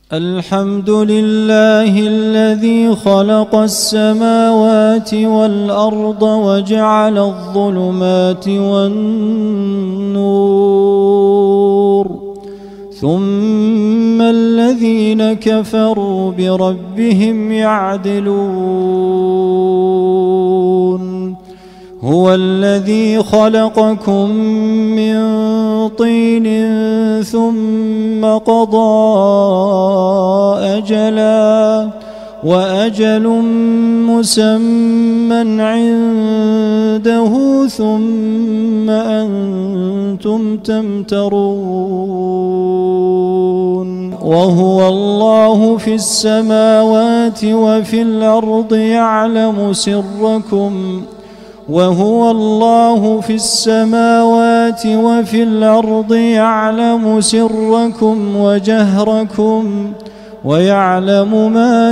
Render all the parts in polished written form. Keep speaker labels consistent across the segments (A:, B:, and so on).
A: الحمد لله الذي خلق السماوات والأرض وجعل الظلمات والنور، ثم الذين كفروا بربهم يعدلون. هو الذي خلقكم من طين ثم قضى أجلا وأجل مسمى عنده ثم أنتم تمترون. وهو الله في السماوات وفي الأرض يعلم سركم وهو الله في السماوات وفي الأرض يعلم سركم وجهركم ويعلم ما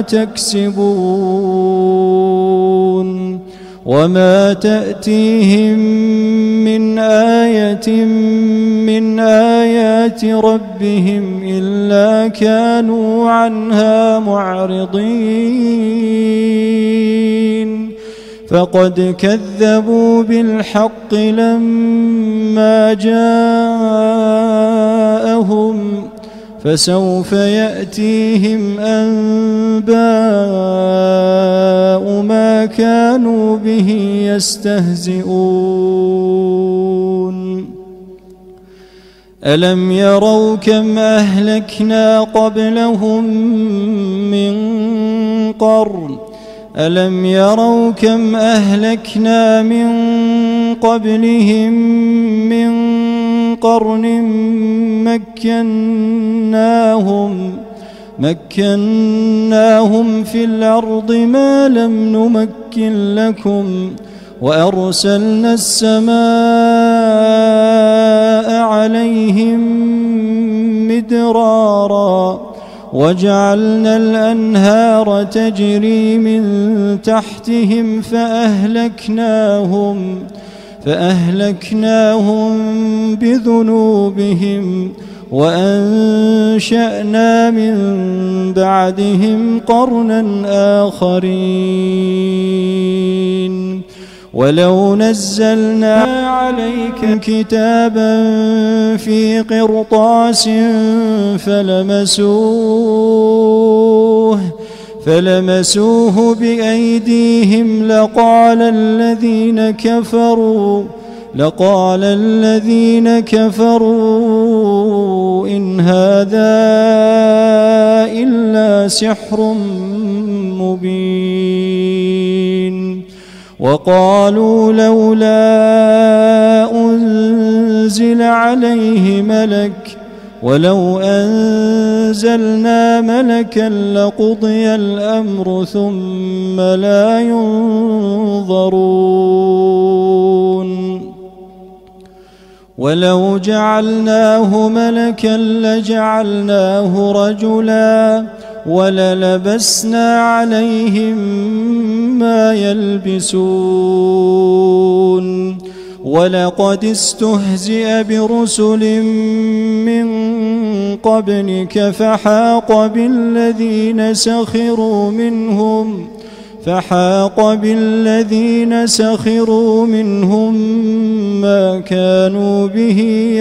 A: تكسبون. وما تأتيهم من آية من آيات ربهم إلا كانوا عنها معرضين. فقد كذبوا بالحق لما جاءهم، فسوف يأتيهم أنباء ما كانوا به يستهزئون. ألم يروا كم أهلكنا قبلهم من قرن ألم يروا كم أهلكنا من قبلهم من قرن مكناهم في الأرض ما لم نمكن لكم، وأرسلنا السماء عليهم مدرارا وجعلنا الأنهار تجري من تحتهم فأهلكناهم بذنوبهم وأنشأنا من بعدهم قرنا آخرين. ولو نزلنا عليك كتابا في قرطاس فلمسوه بأيديهم لقال الذين كفروا إن هذا إلا سحر مبين. وقالوا لولا أنزل عليه ملك ولو أنزلنا ملكا لقضي الأمر ثم لا ينظرون. ولو جعلناه ملكا لجعلناه رجلا وللبسنا عليهم ما يلبسون. ولقد استهزئ برسل من قبلك فحاق بالذين سخروا منهم ما كانوا به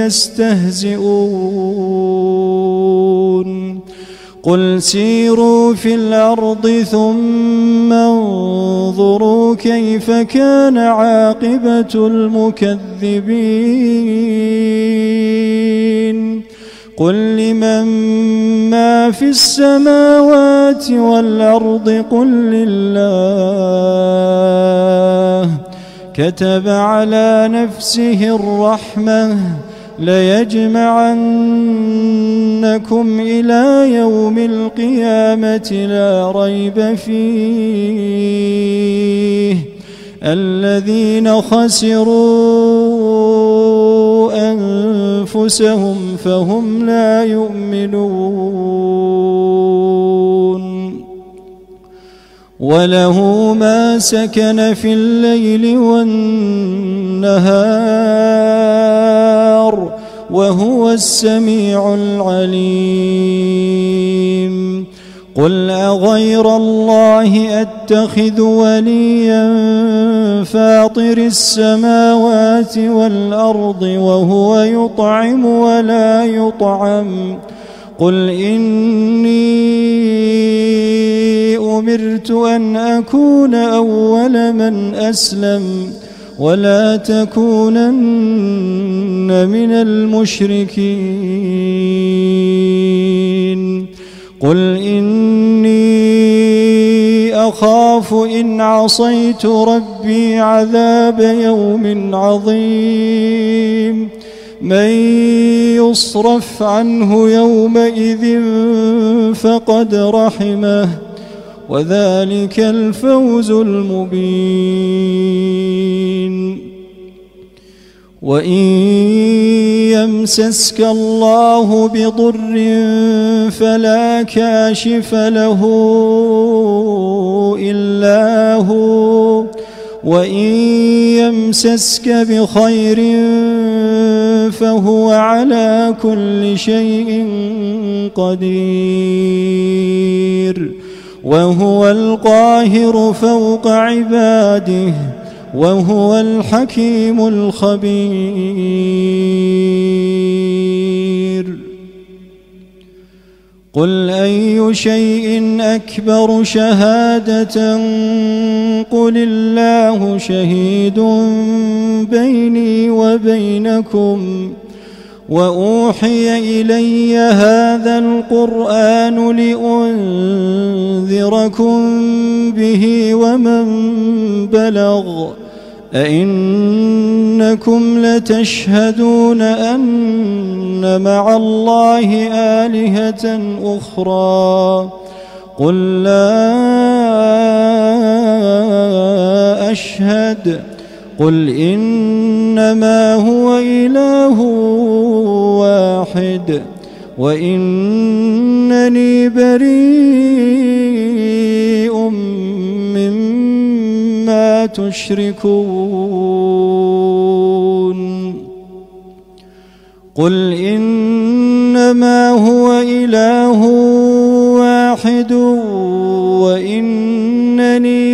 A: يستهزئون. قل سيروا في الأرض ثم انظروا كيف كان عاقبة المكذبين. قل لمن ما في السماوات والأرض قل لله. كتب على نفسه الرحمة ليجمعنكم إلى يوم القيامة لا ريب فيه. الذين خسروا أنفسهم فهم لا يؤمنون. وله ما سكن في الليل والنهار وهو السميع العليم. قل أغير الله أتخذ وليا فاطر السماوات والأرض وهو يطعم ولا يطعم قل إني أمرت أن أكون أول من أسلم ولا تكونن من المشركين قل إني أخاف إن عصيت ربي عذاب يوم عظيم من يصرف عنه يومئذ فقد رحمه وذلك الفوز المبين وإن يمسسك الله بضر فلا كاشف له إلا هو وإن يمسسك بخير فهو على كل شيء قدير وهو القاهر فوق عباده وهو الحكيم الخبير قل أي شيء أكبر شهادة قل الله شهيد بيني وبينكم وأوحي إلي هذا القرآن لأنذركم به ومن بلغ أئنكم لتشهدون أن مع الله آلهة أخرى قل لا أشهد قل إنما هو إله واحد وإنني بريء مما تشركون قل إنما هو إله واحد وإنني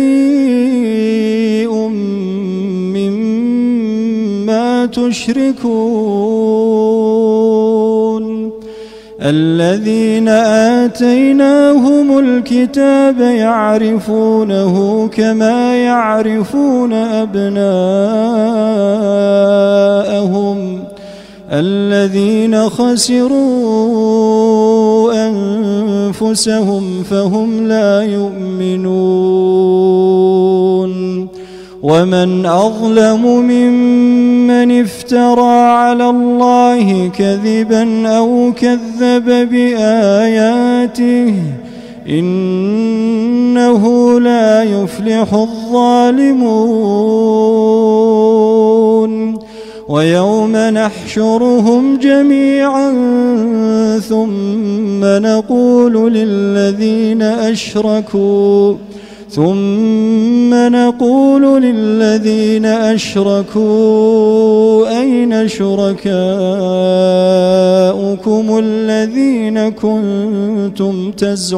A: بريء مما تشركون الذين آتيناهم الكتاب يعرفونه كما يعرفون أبناءهم الذين خسروا أنفسهم فهم لا يؤمنون ومن أظلم ممن افترى على الله كذبا أو كذب بآياته إنه لا يفلح الظالمون ويوم نحشرهم جميعا ثم نقول للذين أشركوا أين شركاؤكم الذين كنتم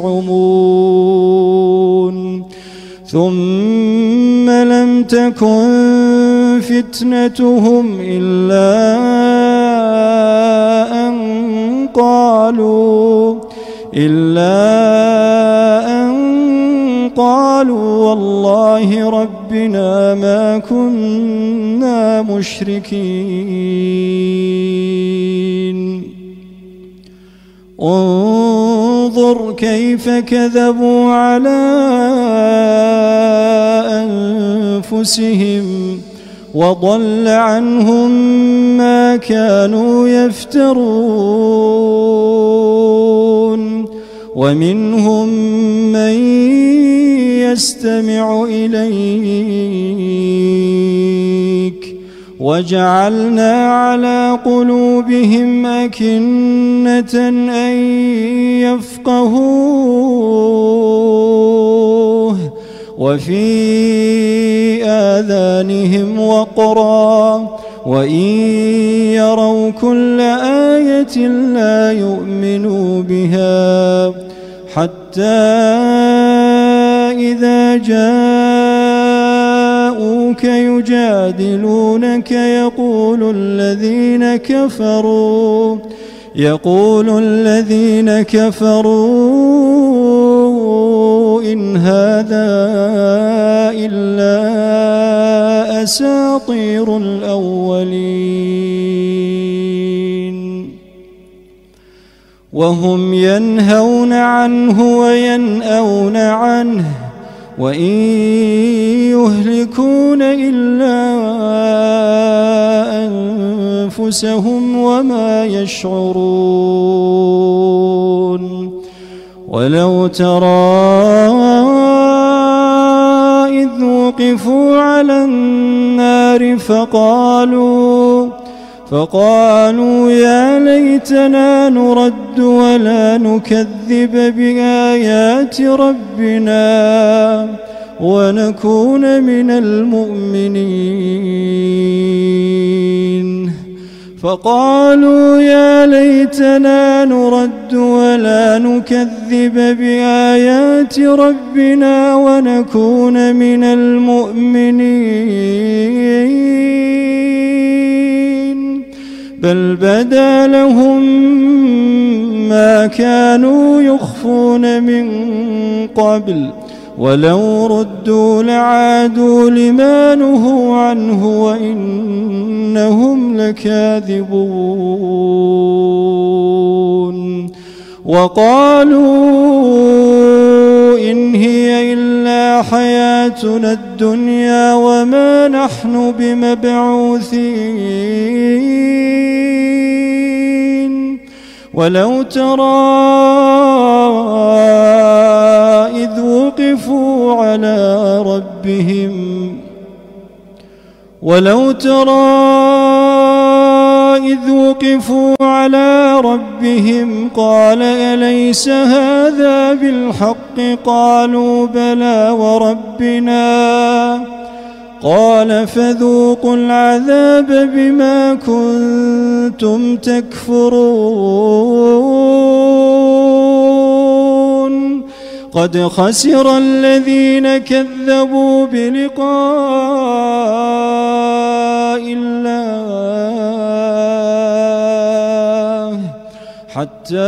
A: تزعمون ثم لم تكن فتنتهم إلا أن قالوا والله ربنا ما كنا مشركين انظر كيف كذبوا على أنفسهم وضل عنهم ما كانوا يفترون ومنهم من يستمع إليك وجعلنا على قلوبهم أكنة أن يفقهوه وفي آذانهم وقرا وإن يروا كل آية لا يؤمنوا بها حتى إذا جاءوك يجادلونك يقول الذين كفروا إن هذا إلا أساطير الأولين وهم ينهون عنه وينأون عنه وإن يهلكون إلا أنفسهم وما يشعرون ولو ترى إذ وقفوا على النار فقالوا يا ليتنا نرد ولا نكذب بآيات ربنا ونكون من المؤمنين فقالوا يا ليتنا نرد ولا نكذب بآيات ربنا ونكون من المؤمنين بل بدا لهم ما كانوا يخفون من قبل ولو ردوا لعادوا لما نهوا عنه وإنهم لكاذبون وقالوا إن هي إلا حياتنا الدنيا وما نحن بمبعوثين ولو ترى إذ وقفوا على ربهم قال أليس هذا بالحق قالوا بلى وربنا قال فذوقوا العذاب بما كنتم تكفرون قد خسر الذين كذبوا بلقاء الله حتى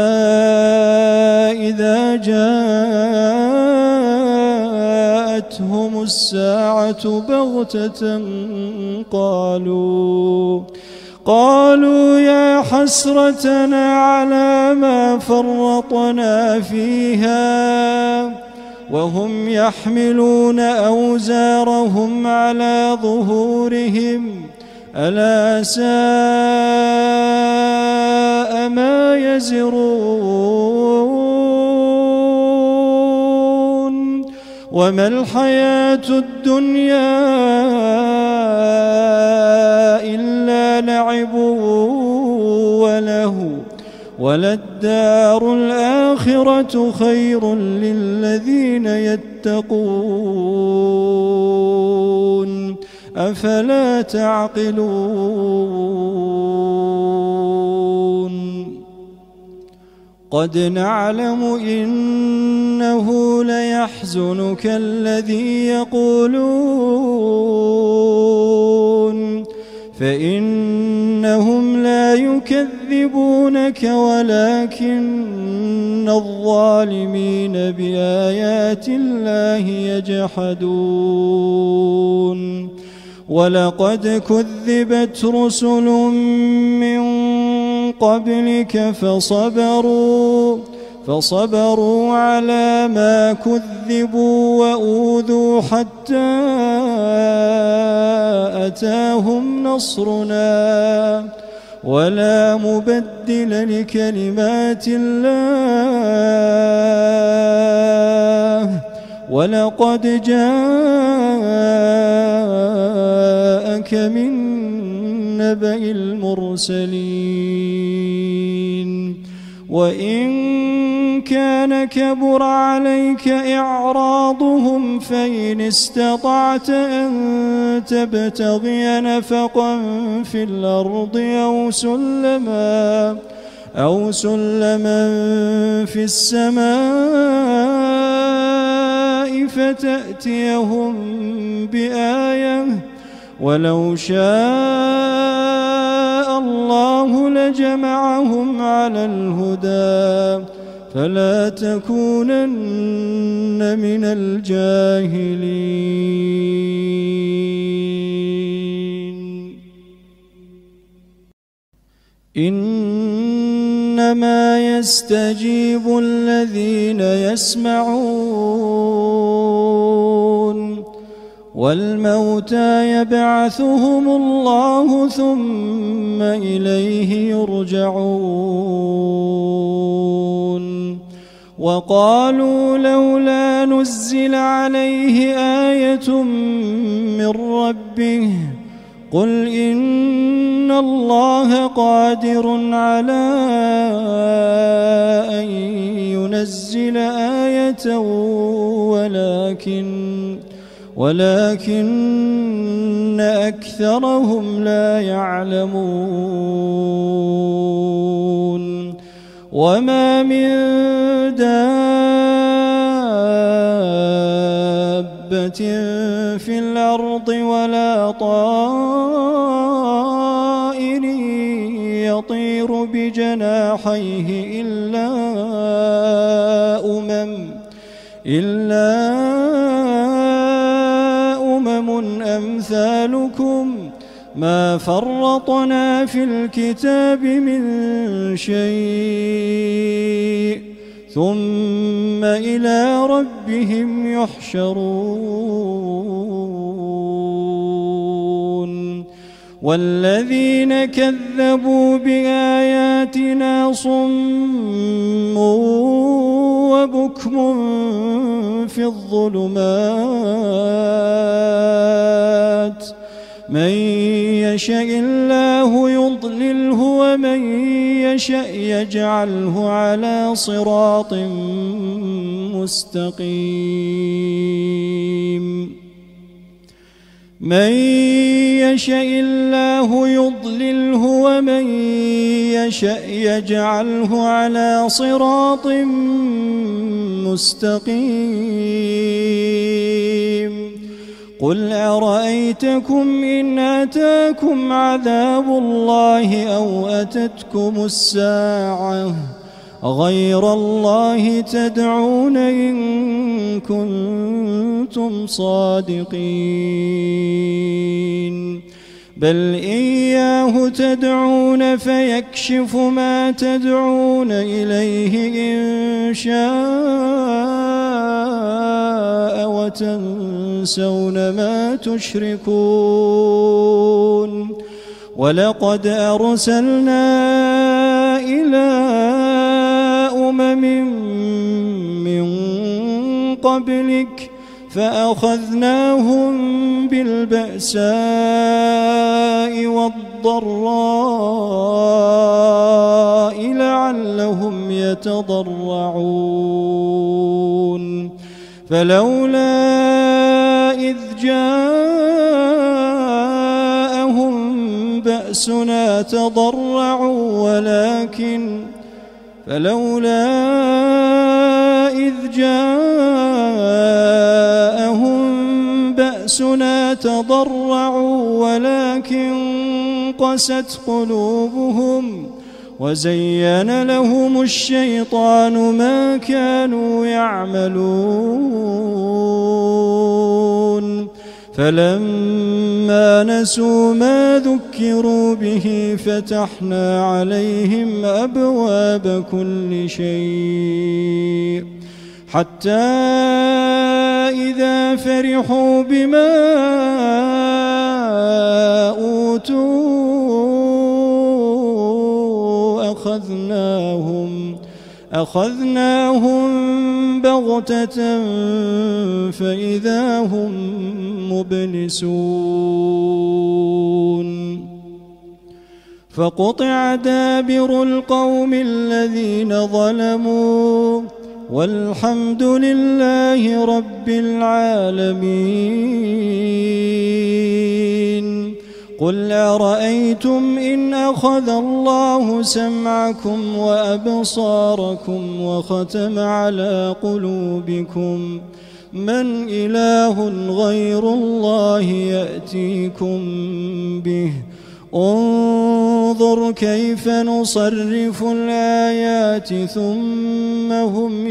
A: إذا جاءتهم الساعة بغتة قالوا يا حسرتنا على ما فرطنا فيها وهم يحملون أوزارهم على ظهورهم ألا ساء ما يزرون وما الحياة الدنيا إلا لعب وله وللدار الآخرة خير للذين يتقون أفلا تعقلون قد نعلم إنه ليحزنك الذي يقولون فإنهم لا يكذبونك ولكن الظالمين بآيات الله يجحدون ولقد كذبت رسل من قبلك فصبروا على ما كذبوا وأوذوا حتى أتاهم نصرنا ولا مبدل لكلمات الله ولقد جاءك من نبأ المرسلين وإن كان كبر عليك إعراضهم فإن استطعت أن تبتغي نفقا في الأرض أو سلما في السماء فتأتيهم بآية ولو شاء الله لجمعهم على الهدى فلا تكونن من الجاهلين. إنما يستجيب الذين يسمعون والموتى يبعثهم الله ثم إليه يرجعون. وقالوا لولا نزل عليه آية من ربه قل إن الله قادر على أن ينزل آية ولكن أكثرهم لا يعلمون. وما من دابة في الأرض ولا طائر يطير بجناحيه إلا أمم أمثالكم ما فرطنا في الكتاب من شيء ثم إلى ربهم يحشرون. والذين كذبوا بآياتنا صم وبكم في الظلمات من يشاء الله يضلله ومن يشاء يجعله على صراط مستقيم. من يشاء الله يضلله ومن يشاء يجعله على صراط مستقيم. قل أرأيتكم إن أتاكم عذاب الله أو أتتكم الساعة غير الله تدعون إن كنتم صادقين بل إياه تدعون فيكشف ما تدعون إليه إن شاء وتنسون ما تشركون. ولقد أرسلنا إلى أمم من قبلك فأخذناهم بالبأساء والضراء لعلهم يتضرعون. فلولا إذ جاءهم بأسنا تضرعوا ولكن قست قلوبهم وزين لهم الشيطان ما كانوا يعملون. فلما نسوا ما ذكروا به فتحنا عليهم أبواب كل شيء حتى إذا فرحوا بما أوتوا أخذناهم بغتة فإذا هم مبلسون. فقطع دابر القوم الذين ظلموا والحمد لله رب العالمين. قل أرأيتم إن أخذ الله سمعكم وأبصاركم وختم على قلوبكم من إله غير الله يأتيكم به انظر كيف نصرف الآيات ثم هم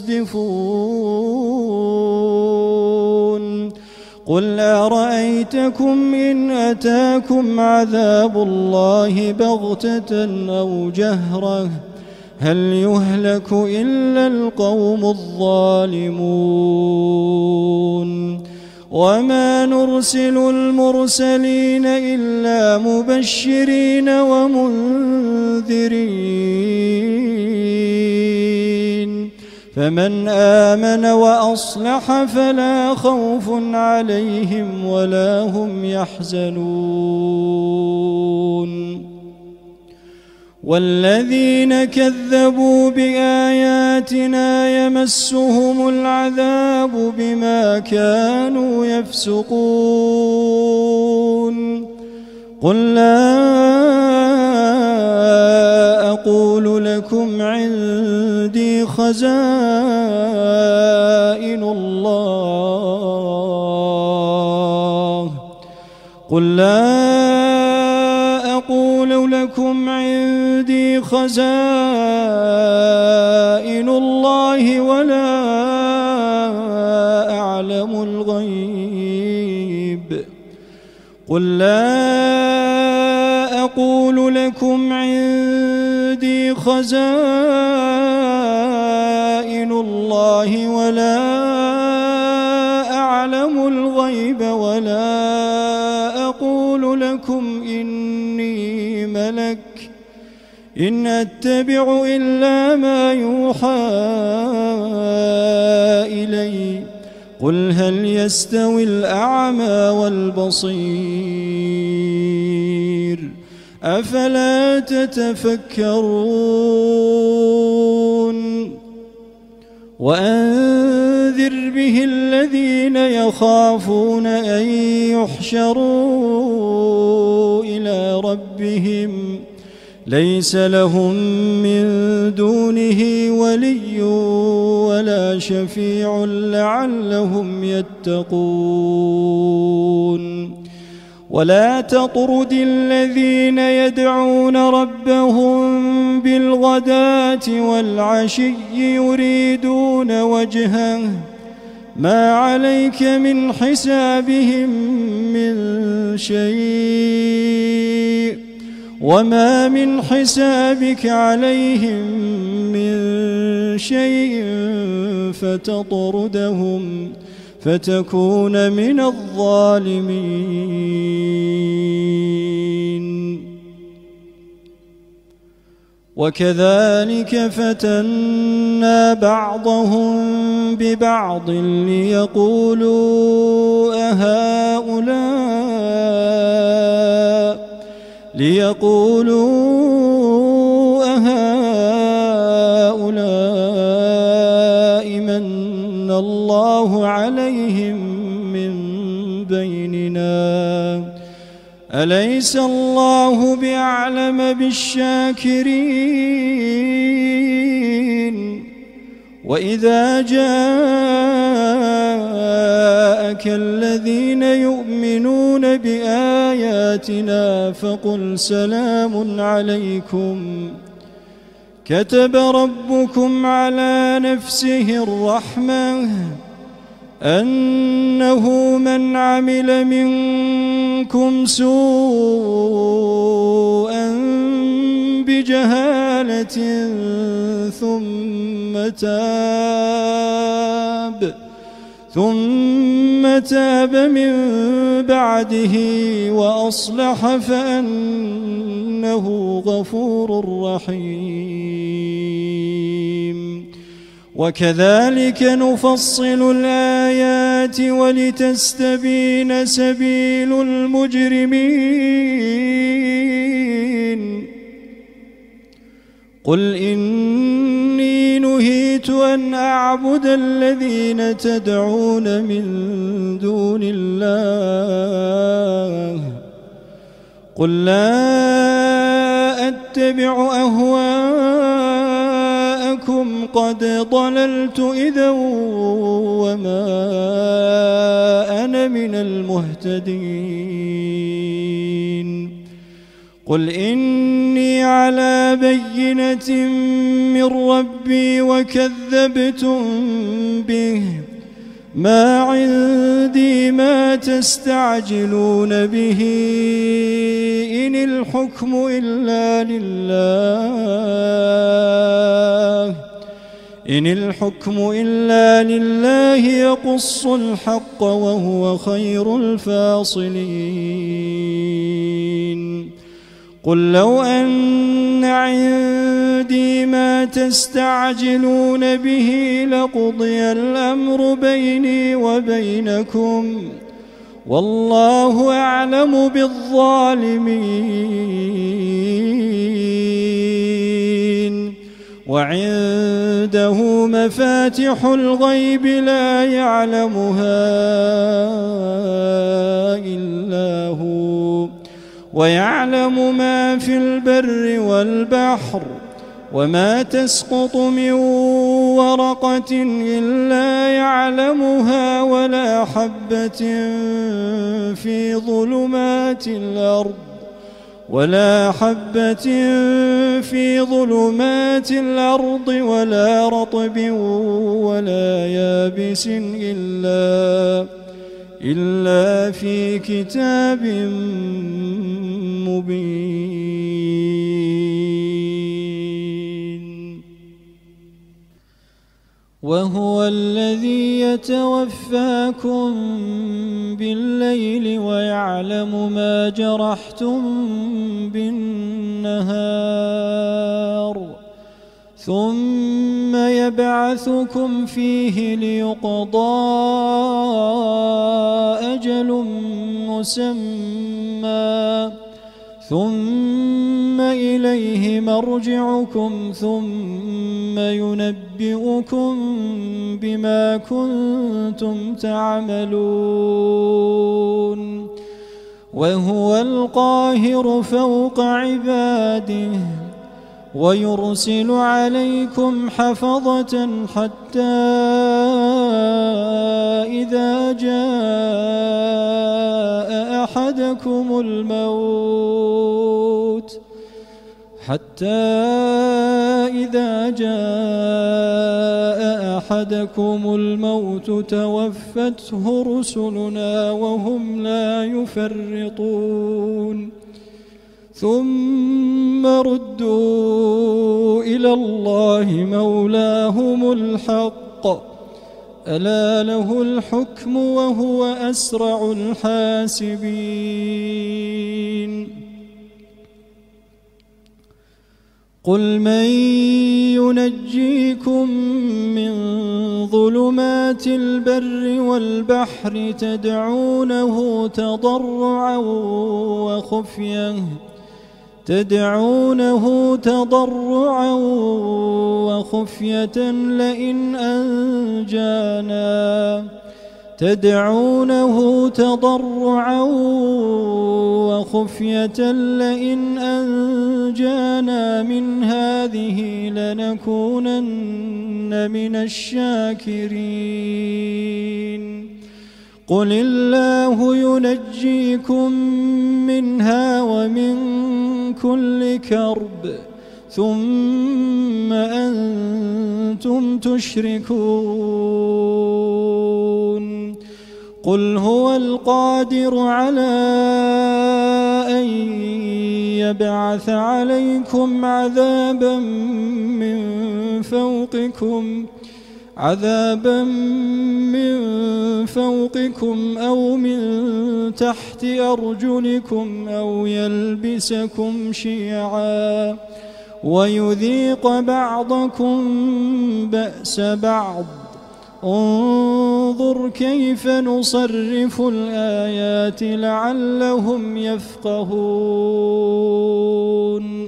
A: يصدفون قل أرأيتكم إن أتاكم عذاب الله بغتة أو جهرة هل يهلك إلا القوم الظالمون وما نرسل المرسلين إلا مبشرين ومنذرين فمن آمن وأصلح فلا خوف عليهم ولا هم يحزنون والذين كذبوا بآياتنا يمسهم العذاب بما كانوا يفسقون قل لا أقول لكم عندي خزائن الله قل لا أقول لكم عندي خزائن الله ولا أعلم الغيب قل لا أقول لكم عندي خزائن الله ولا أعلم الغيب ولا أقول لكم إني ملك إن أتبع إلا ما يوحى إلي قل هل يستوي الأعمى والبصير أفلا تتفكرون وأنذر به الذين يخافون أن يحشروا إلى ربهم ليس لهم من دونه ولي ولا شفيع لعلهم يتقون ولا تطرد الذين يدعون ربهم بالغداة والعشي يريدون وجهه ما عليك من حسابهم من شيء وما من حسابك عليهم من شيء فتطردهم فتكون من الظالمين وكذلك فتنا بعضهم ببعض ليقولوا أهؤلاء من الله عليهم من بيننا أليس الله بأعلم بالشاكرين وإذا جاءك الذين يؤمنون بآياتنا فقل سلام عليكم كتب ربكم على نفسه الرحمة أنه من عمل منكم سوءا بجهالة ثم تاب من بعده وأصلح فأنه غفور رحيم وكذلك نفصل الآيات ولتستبين سبيل المجرمين قل إني نهيت أن أعبد الذين تدعون من دون الله قل لا أتبع أهواءكم لقد ضللت إذا وما أنا من المهتدين. قل إني على بينة من ربي وكذبتم به، ما عندي ما تستعجلون به، إن الحكم إلا لله يقص الحق وهو خير الفاصلين. قل لو أن عندي ما تستعجلون به لقضي الأمر بيني وبينكم، والله أعلم بالظالمين. وعنده مفاتح الغيب لا يعلمها إلا هو، ويعلم ما في البر والبحر، وما تسقط من ورقة إلا يعلمها، ولا حبة في ظلمات الأرض ولا رطب ولا يابس إلا في كتاب مبين. وهو الذي يتوفاكم بالليل ويعلم ما جرحتم بالنهار، ثم يبعثكم فيه ليقضى أجل مسمى، ثم إليه مرجعكم ثم ينبئكم بما كنتم تعملون. وهو القاهر فوق عباده، ويرسل عليكم حفظة حتى إذا جاء أحدكم الموت توفته رسلنا وهم لا يفرطون، ثم ردوا إلى الله مولاهم الحق، ألا له الحكم وهو أسرع الحاسبين. قل من ينجيكم من ظلمات البر والبحر تدعونه تضرعا وخفية لئن أنجانا من هذه لنكونن من الشاكرين. قل الله ينجيكم منها ومن كل كرب، ثم أنتم تشركون. قل هو القادر على أن يبعث عليكم عذابا من فوقكم أو من تحت أرجلكم أو يلبسكم شيعا ويذيق بعضكم بأس بعض. انظر كيف نصرف الآيات لعلهم يفقهون.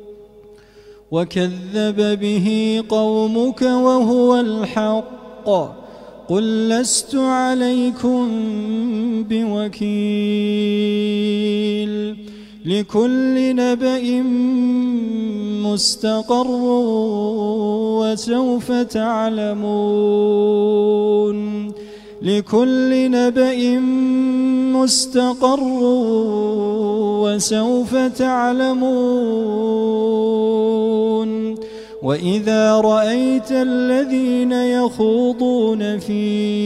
A: وكذب به قومك وهو الحق، قل لست عليكم بوكيل. لكل نبأ مستقر وسوف تعلمون لكل نبأ مستقر وسوف تعلمون وإذا رأيت الذين يخوضون في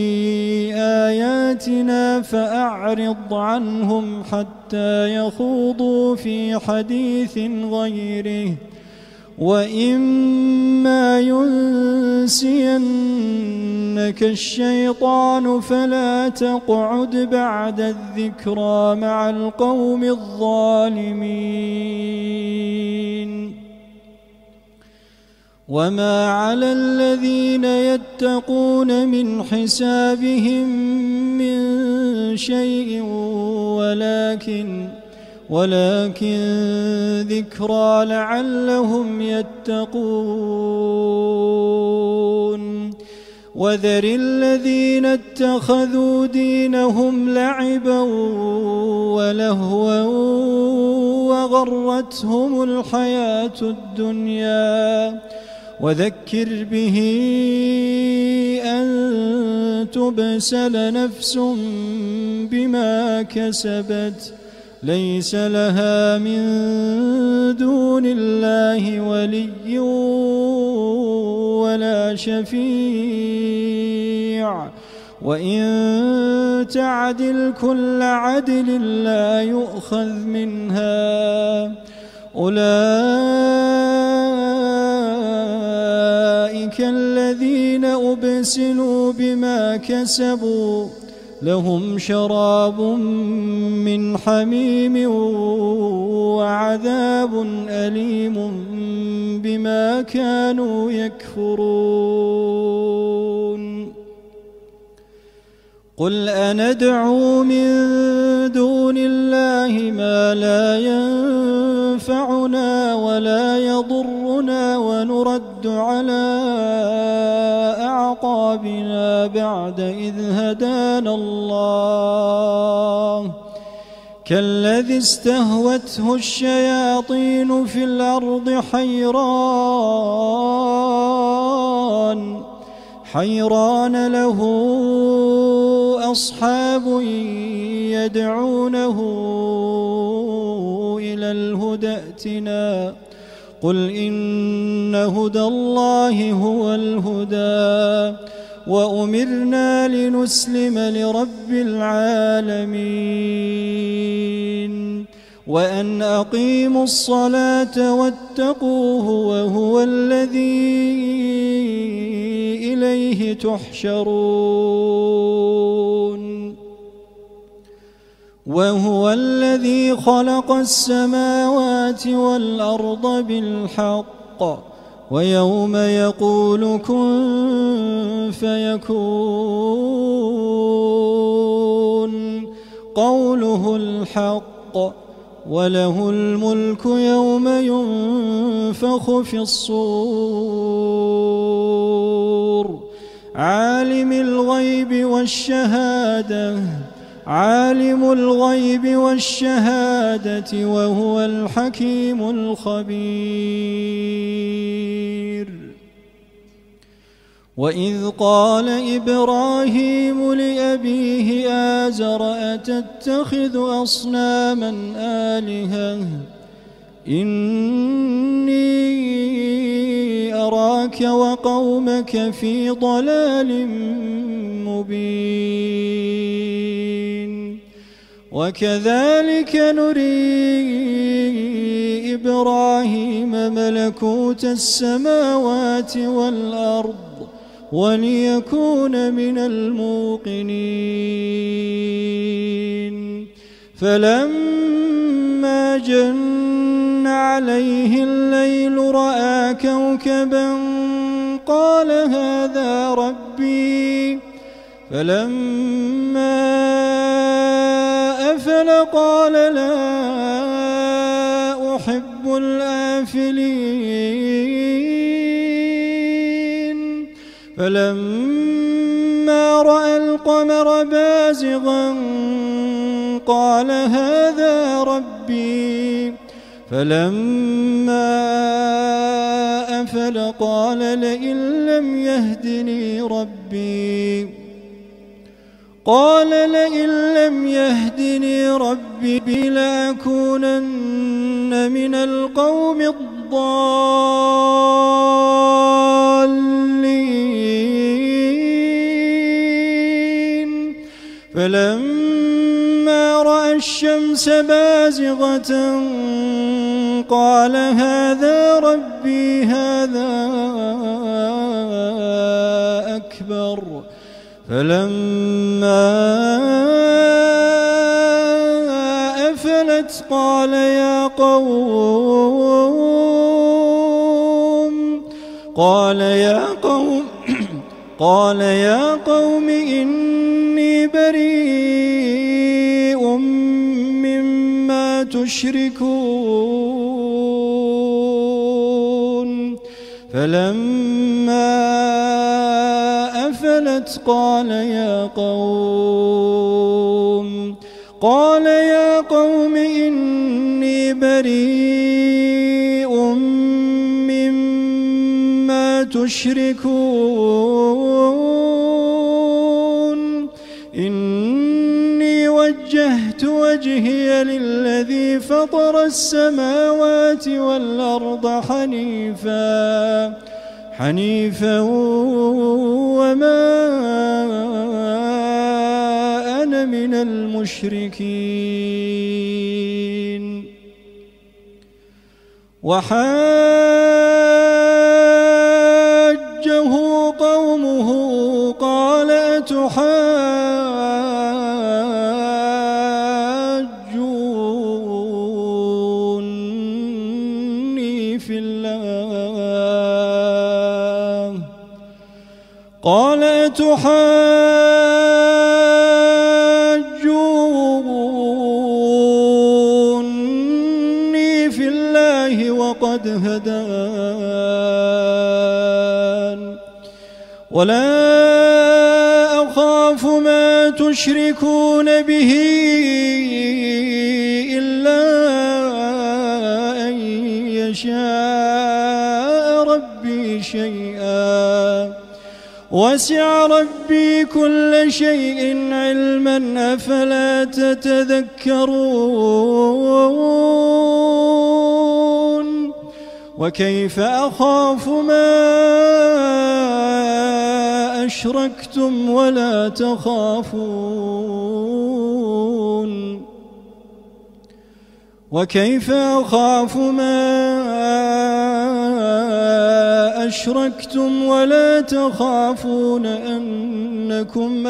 A: آياتنا فأعرض عنهم حتى يخوضوا في حديث غيره وإما ينسينك الشيطان فلا تقعد بعد الذكرى مع القوم الظالمين وما على الذين يتقون من حسابهم من شيء ولكن ذكرى لعلهم يتقون وذر الذين اتخذوا دينهم لعبا ولهوا وغرتهم الحياة الدنيا وذكر به أن تبسل نفس بما كسبت ليس لها من دون الله ولي ولا شفيع وإن تعدل كل عدل لا يؤخذ منها أولئك الذين أبسلوا بما كسبوا لهم شراب من حميم وعذاب أليم بما كانوا يكفرون قل أندعو من دون الله ما لا ينفعنا ولا يضرنا ونرد على أعقابنا بعد إذ هدانا الله كالذي استهوته الشياطين في الأرض حيران له أصحاب يدعونه إلى الهدى ائتنا قل إن هدى الله هو الهدى وأمرنا لنسلم لرب العالمين وأن أقيموا الصلاة واتقوه وهو الذي إليه تحشرون وهو الذي خلق السماوات والأرض بالحق ويوم يقول كن فيكون قوله الحق وله الملك يوم ينفخ في الصور عالم الغيب والشهادة وهو الحكيم الخبير وإذ قال إبراهيم لأبيه آزر أتتخذ أصناما آلهة إني أراك وقومك في ضلال مبين وكذلك نري إبراهيم ملكوت السماوات والأرض وليكون من الموقنين فلما جن عليه الليل رأى كوكبا قال هذا ربي فلما أفل قال لا أحب الآفلين فلما رأى القمر بازغا قال هذا ربي ربي فلما أفل قال لئن لم يهدني ربي لأكونن من القوم الضالين فلما رأى الشمس بازغة قال هذا ربي هذا أكبر فلما أفلت قال يا قوم إني بريء مما تشركون فلما أفلت قال يا قوم إني بريء مما تشركون إني وجهت وجهي للذي فطر السماوات والأرض حنيفا وما أنا من المشركين وحاجه قومه قال أتحاجوني في الله وقد هدان ولا أخاف ما تشركون به إلا أن يشاء ربي شيئا وسع ربي كل شيء علما أفلا تتذكرون وكيف أخاف ما أشركتم ولا تخافون أنكم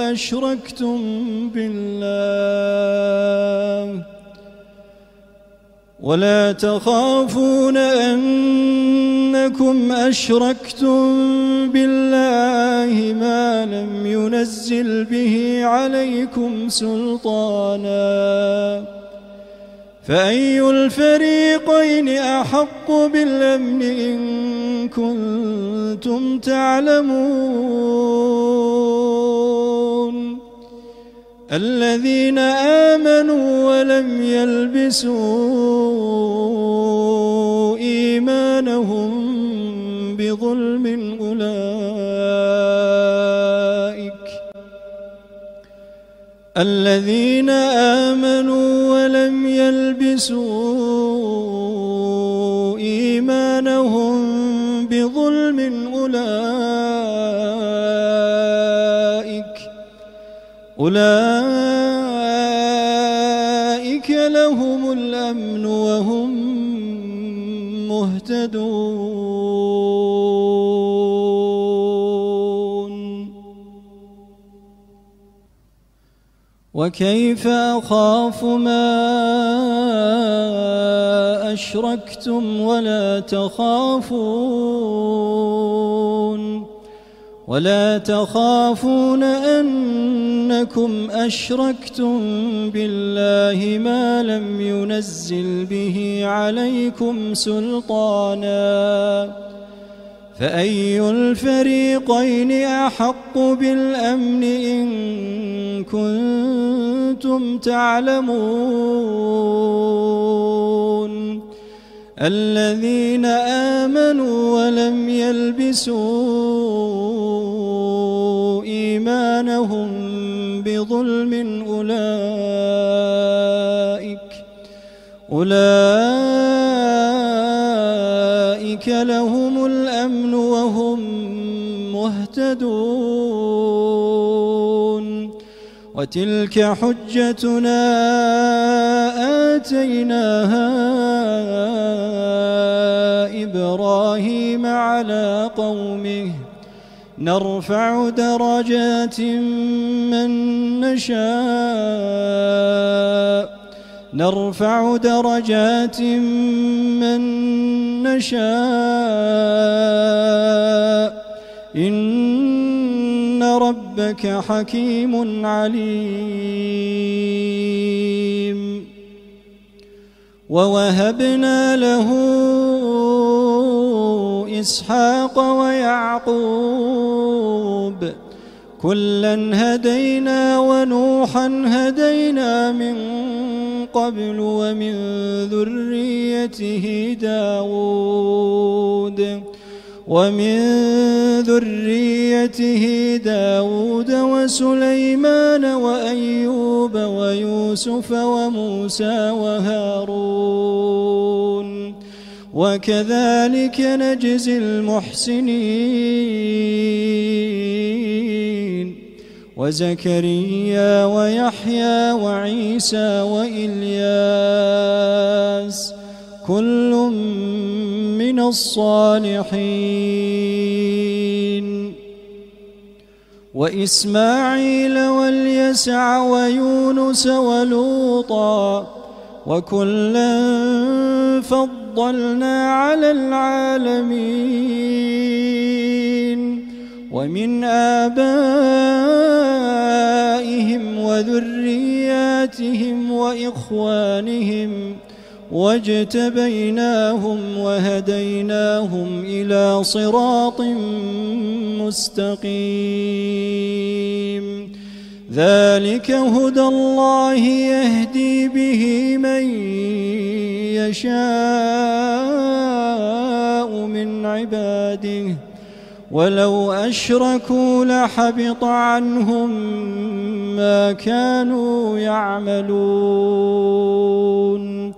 A: أشركتم بالله ما لم ينزل به عليكم سلطانا فأي الفريقين أحق بالأمن إن كنتم تعلمون الذين آمنوا ولم يلبسوا إيمانهم بظلم أولئك لهم الأمن وهم مهتدون وكيف أخاف ما أشركتم ولا تخافون أنكم أشركتم بالله ما لم ينزل به عليكم سلطانا فأي الفريقين أحق بالأمن إن كنتم تعلمون الذين آمنوا ولم يلبسوا إيمانهم بظلم أولئك لهم الأمن وهم مهتدون وتلك حجتنا آتيناها إبراهيم على قومه نرفع درجات من نشاء إن ربك حكيم عليم ووهبنا له إسحاق ويعقوب كلا هدينا ونوحا هدينا من قبل ومن ذريته داود وسليمان وأيوب ويوسف وموسى وهارون وكذلك نجزي المحسنين وزكريا ويحيى وعيسى وإلياس كل من الصالحين وإسماعيل واليسع ويونس ولوطا وكلا فضلنا على العالمين ومن آبائهم وذرياتهم وإخوانهم واجتبيناهم وهديناهم إلى صراط مستقيم ذلك هدى الله يهدي به من يشاء من عباده ولو أشركوا لحبط عنهم ما كانوا يعملون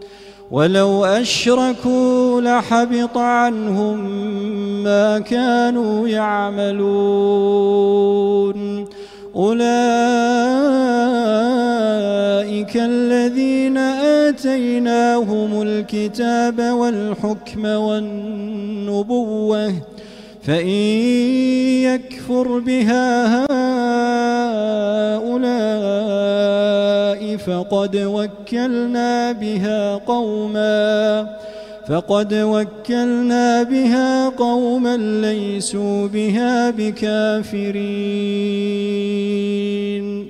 A: أولئك الذين آتيناهم الكتاب والحكم والنبوة فإن يكفر بها هؤلاء فقد وكلنا بها قوما ليسوا بها بكافرين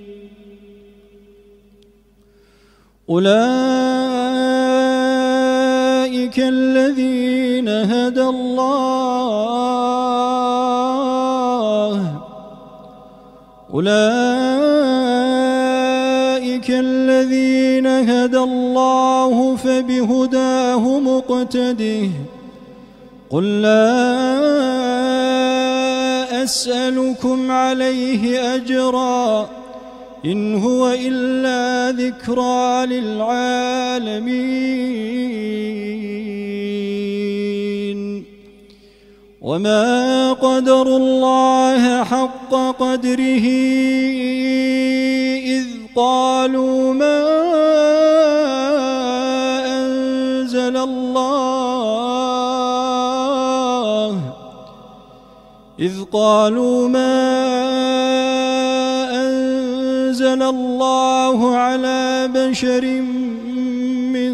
A: أولئك الذين هدى الله فبهداه مقتده قل لا أسألكم عليه أجرا إن هو إلا ذكرى للعالمين وما قدروا الله حق قدره إذ قالوا ما أنزل الله على بشر من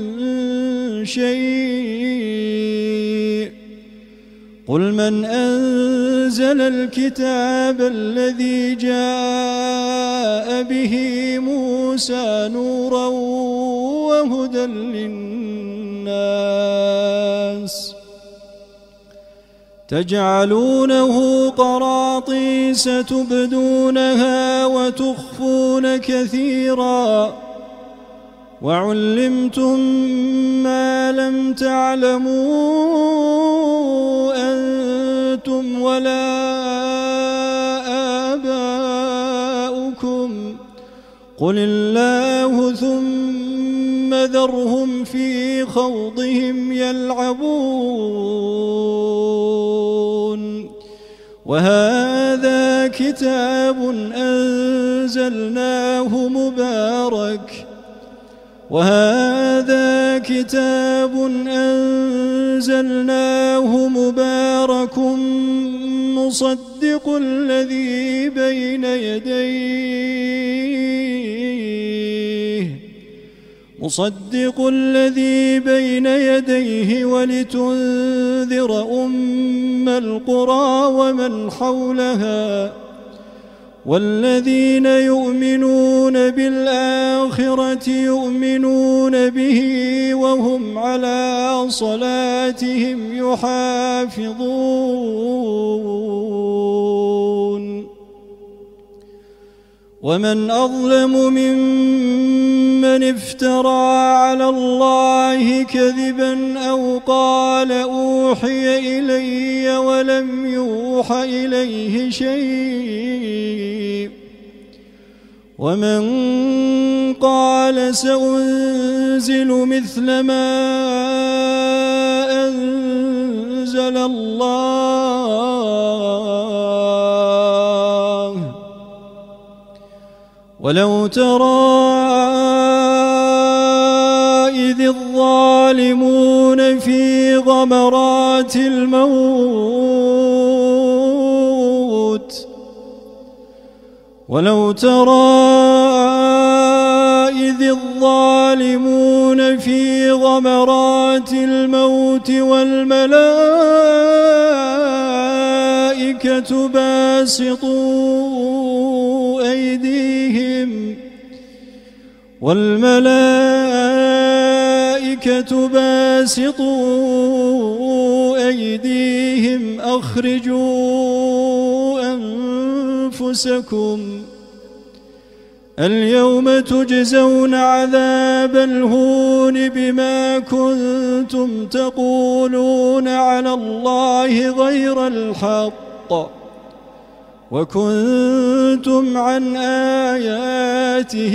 A: شيء قل من أنزل الكتاب الذي جاء به موسى نورا وهدى للناس تجعلونه قراطيس تبدونها وتخفون كثيرا وعلمتم ما لم تعلموا أنتم ولا آباؤكم قل الله ثم ذرهم في خوضهم يلعبون وهذا كتاب أنزلناه مبارك مصدق الذي بين يديه ولتنذر أم القرى ومن حولها والذين يؤمنون بالآخرة يؤمنون به وهم على صلاتهم يحافظون ومن أظلم ممن افترى على الله كذبا أو قال أوحي إلي ولم يوح إليه شيء ومن قال سأنزل مثل ما أنزل الله ولو ترى إذ الظالمون في غمرات الموت والملائكة باسطوا أيديهم أخرجوا أنفسكم اليوم تجزون عذاب الهون بما كنتم تقولون على الله غير الحق وكنتم عن آياته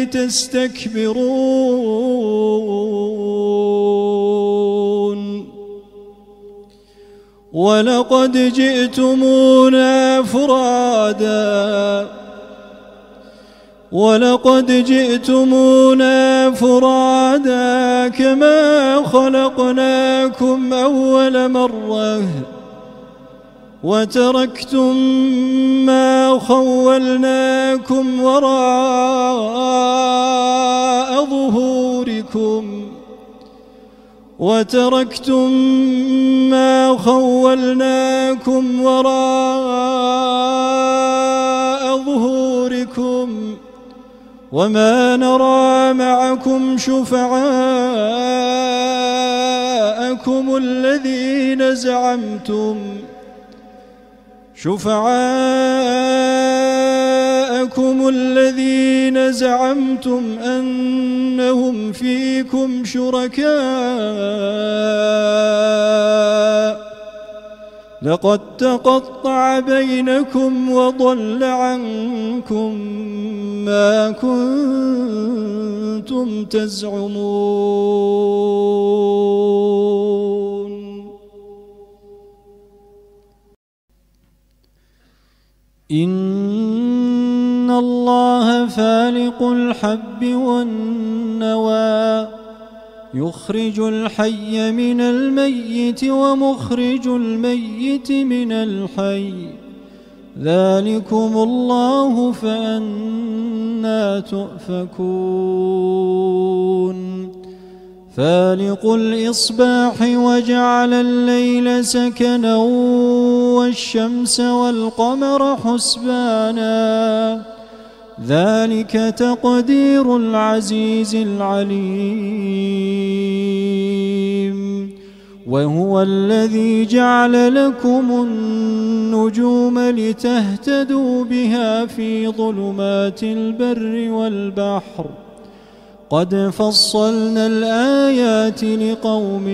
A: تستكبرون ولقد جئتمونا فرادا كما خلقناكم أول مرة وتركتم ما خولناكم وراء ظهوركم وما نرى معكم شفعاءكم الذين زعمتم أنهم فيكم شركاء لقد تقطع بينكم وضل عنكم ما كنتم تزعمون إن الله فالق الحب والنوى يخرج الحي من الميت ومخرج الميت من الحي ذلكم الله فأنى تؤفكون فالق الإصباح وجعل الليل سكنا والشمس والقمر حسبانا ذلك تقدير العزيز العليم وهو الذي جعل لكم النجوم لتهتدوا بها في ظلمات البر والبحر قد فصلنا الآيات لقوم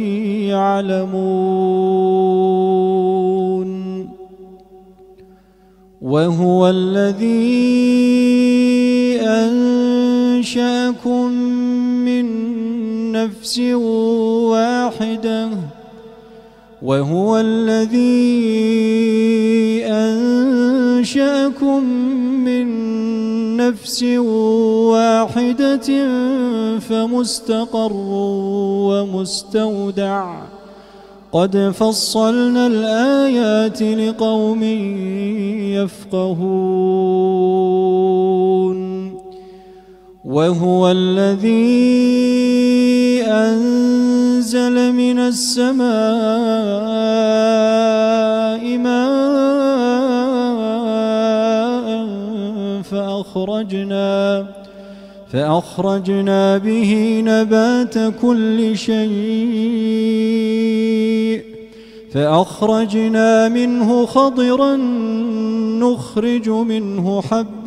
A: يعلمون وهو الذي أنشأكم من نفس واحدة وهو الذي أنشأكم من نفس واحدة فمستقر ومستودع قد فصلنا الآيات لقوم يفقهون وهو الذي أنزل من السماء ماء فأخرجنا به نبات كل شيء فأخرجنا منه خضرا نخرج منه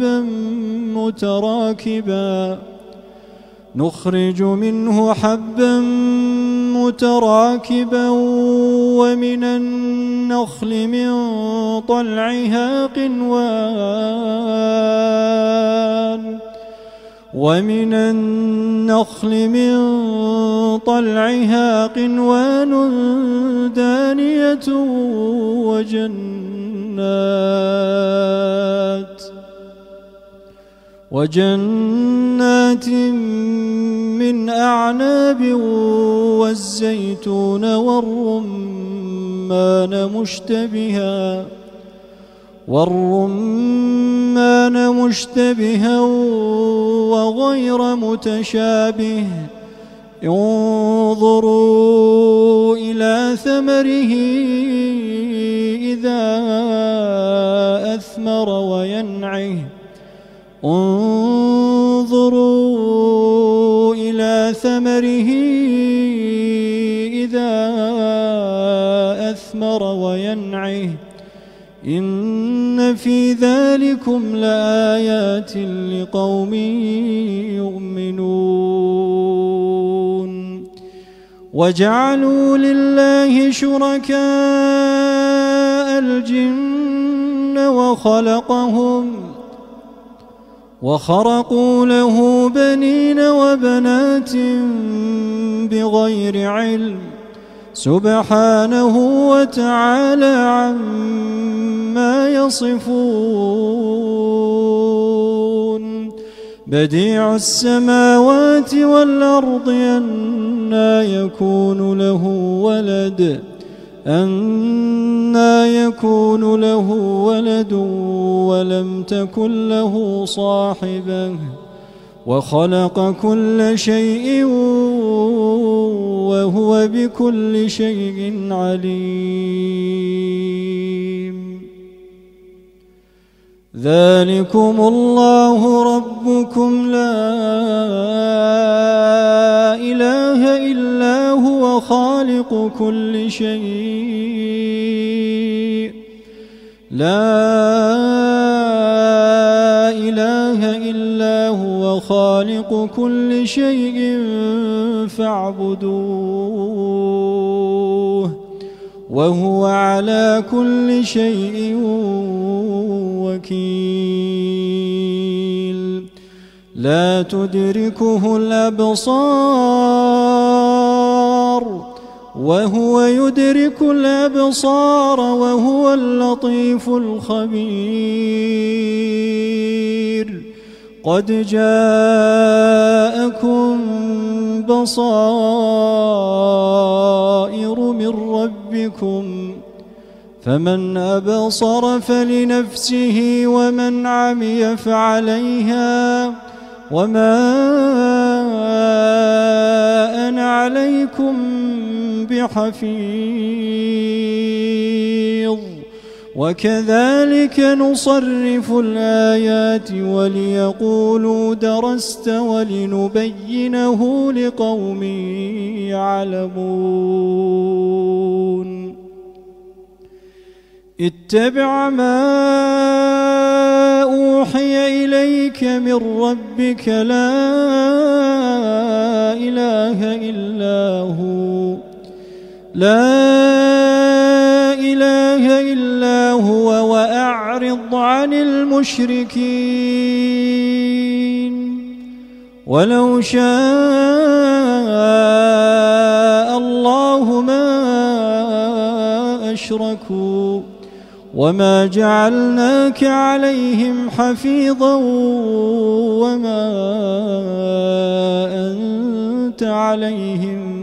A: حبا متراكبا ومن النخل من طلعها قنوان دانية وجنات من أعناب والزيتون والرمان مشتبها وغير متشابه انظروا إلى ثمره إذا أثمر وينعه إن في ذلكم لآيات لقوم يؤمنون وجعلوا لله شركاء الجن وخرقوا له بنين وبنات بغير علم سبحانه وتعالى عما يصفون بديع السماوات والأرض أنى يكون له ولد ولم تكن له صاحبة وخلق كل شيء وهو بكل شيء عليم ذلكم الله ربكم لا إله إلا هو خالق كل شيء خالق كل شيء فاعبدوه وهو على كل شيء وكيل لا تدركه الأبصار وهو يدرك الأبصار وهو اللطيف الخبير قد جاءكم بصائر من ربكم فمن أبصر فلنفسه ومن عمي فعليها وما أنا عليكم بحفيظ وكذلك نصرف الآيات وليقولوا درست ولنبينه لقوم يعلمون اتبع ما أوحي إليك من ربك لا إله إلا هو وأعرض عن المشركين ولو شاء الله ما أشركوا وما جعلناك عليهم حفيظا وما أنت عليهم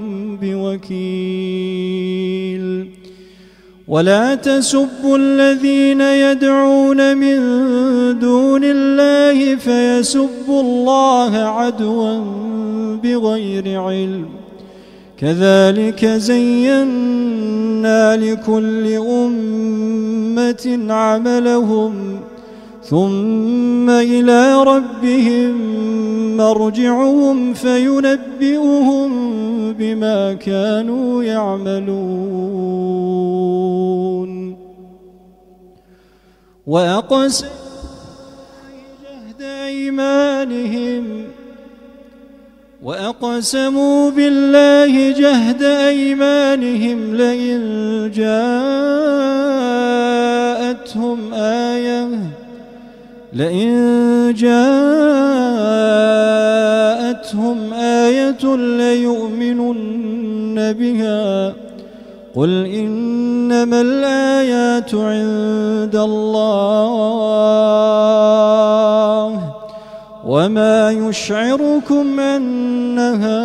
A: بوكيل ولا تسبوا الذين يدعون من دون الله فيسبوا الله عدوا بغير علم كذلك زينا لكل أمة عملهم ثم إلى ربهم مرجعهم فينبئهم بما كانوا يعملون وأقسموا بالله جهد أيمانهم لئن جاءتهم آية ليؤمنن بها قل إنما الآيات عند الله وما يشعركم أنها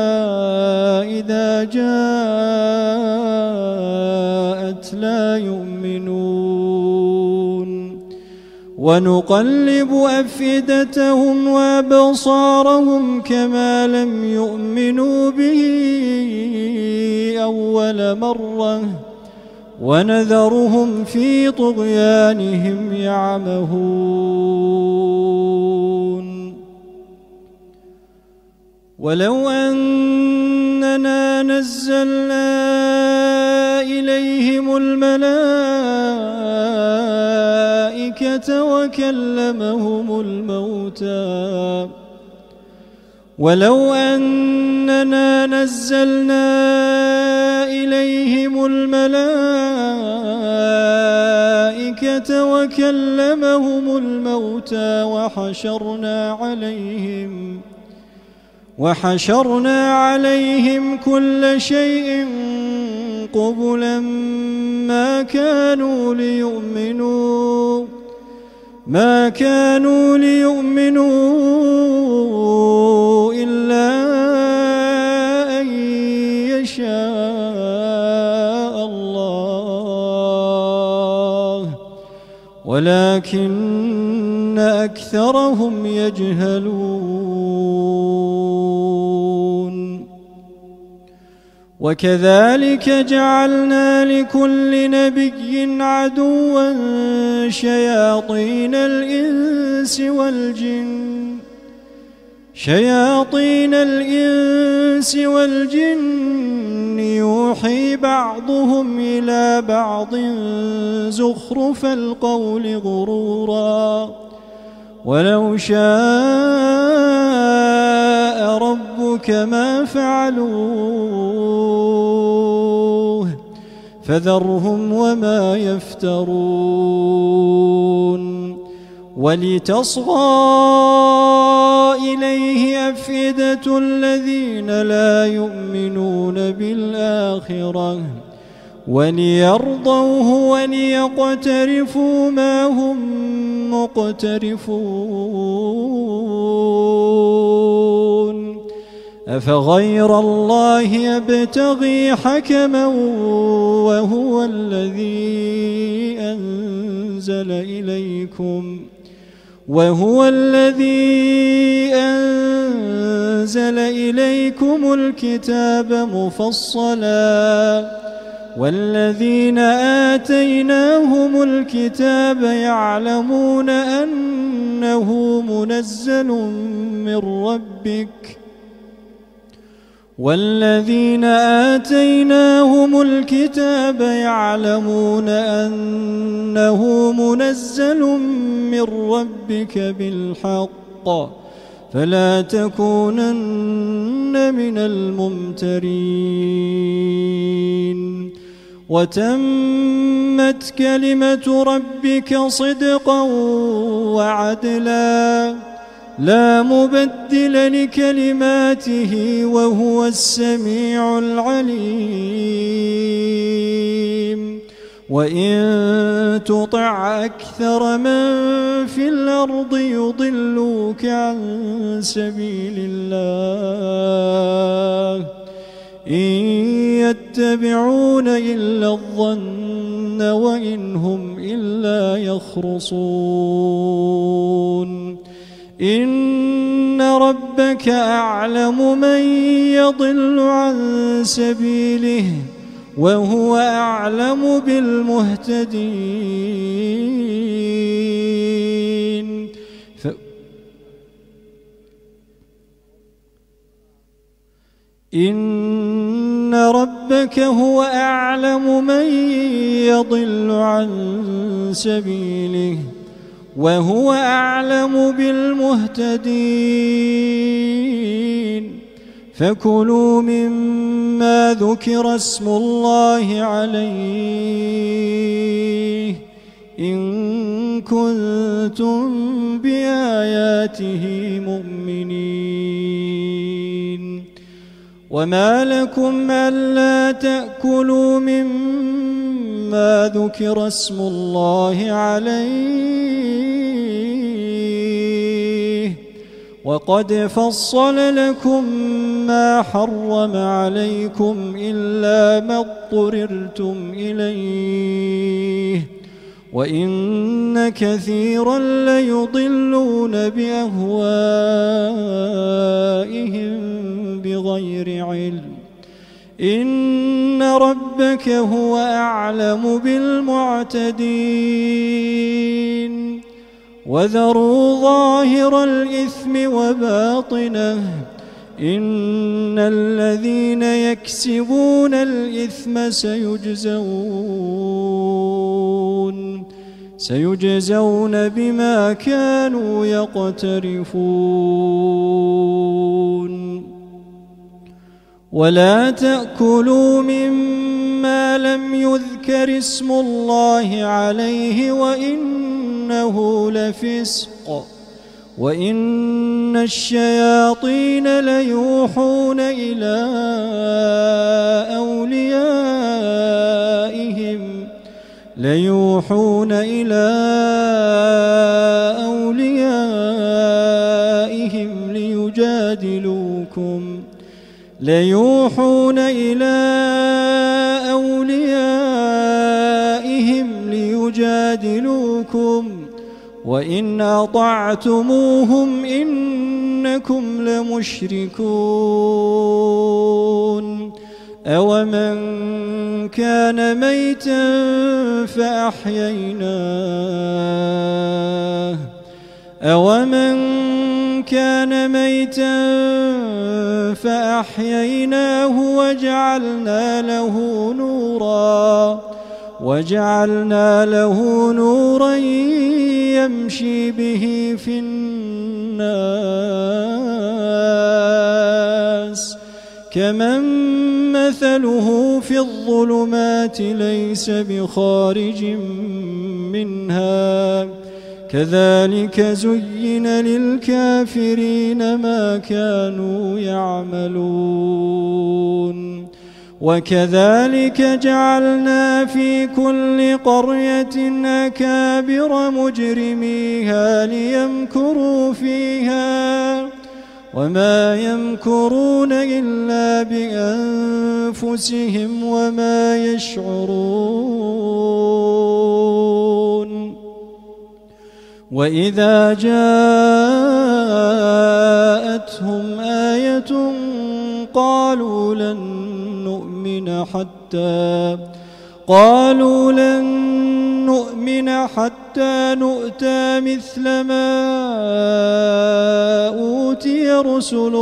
A: إذا جاءت لا يؤمنون ونقلب أفئدتهم وأبصارهم كما لم يؤمنوا به أول مرة ونذرهم في طغيانهم يعمهون ولو أننا نزلنا إليهم الملائكة وكلمهم الموتى ولو أننا نزلنا إليهم الملائكة وكلمهم الموتى وحشرنا عليهم كل شيء قبلا ما كانوا ليؤمنوا إلا أن يشاء الله ولكن أكثرهم يجهلون وكذلك جعلنا لكل نبي عدوا شياطين الإنس والجن يوحي بعضهم إلى بعض زخرف القول غرورا ولو شاء ربك ما فعلوه فذرهم وما يفترون ولتصغى إليه أفئدة الذين لا يؤمنون بالآخرة وليرضوه وليقترفوا ما هم مقترفون أفغير الله يبتغي حكما وهو الذي أنزل إليكم الكتاب مفصلا والذين آتيناهم الكتاب يعلمون أنه منزل من ربك والذين آتيناهم الكتاب يعلمون أنه منزل من ربك بالحق فلا تكونن من الممترين وتمت كلمة ربك صدقا وعدلا لا مبدل لكلماته وهو السميع العليم وإن تطع أكثر من في الأرض يضلوك عن سبيل الله إن يتبعون إلا الظن وإن هم إلا يخرصون إن ربك أعلم من يضل عن سبيله وهو أعلم بالمهتدين إن ربك هو أعلم من يضل عن سبيله وهو أعلم بالمهتدين فكلوا مما ذكر اسم الله عليه إن كنتم بآياته مؤمنين وما لكم ألا تأكلوا مما ذكر اسم الله عليه وقد فصل لكم ما حرم عليكم إلا ما اضطررتم إليه وإن كثيرا ليضلون بأهوائهم بغير علم إن ربك هو أعلم بالمعتدين وذروا ظاهر الإثم وباطنه إن الذين يكسبون الإثم سيجزون بما كانوا يقترفون ولا تأكلوا مما لم يذكر اسم الله عليه وإنه لفسق وإن الشياطين ليوحون إلى أوليائهم ليجادلوكم وإن أطعتموهم إنكم لمشركون أومن كان ميتا فأحييناه وجعلنا له نورا يمشي به في الناس كمن مثله في الظلمات ليس بخارج منها كذلك زين للكافرين ما كانوا يعملون وكذلك جعلنا في كل قرية أكابر مجرميها ليمكروا فيها وما يمكرون إلا بأنفسهم وما يشعرون وإذا جاءتهم آية قالوا لن نؤمن قالوا لن نؤمن حتى نؤتى مثل ما أوتي رسل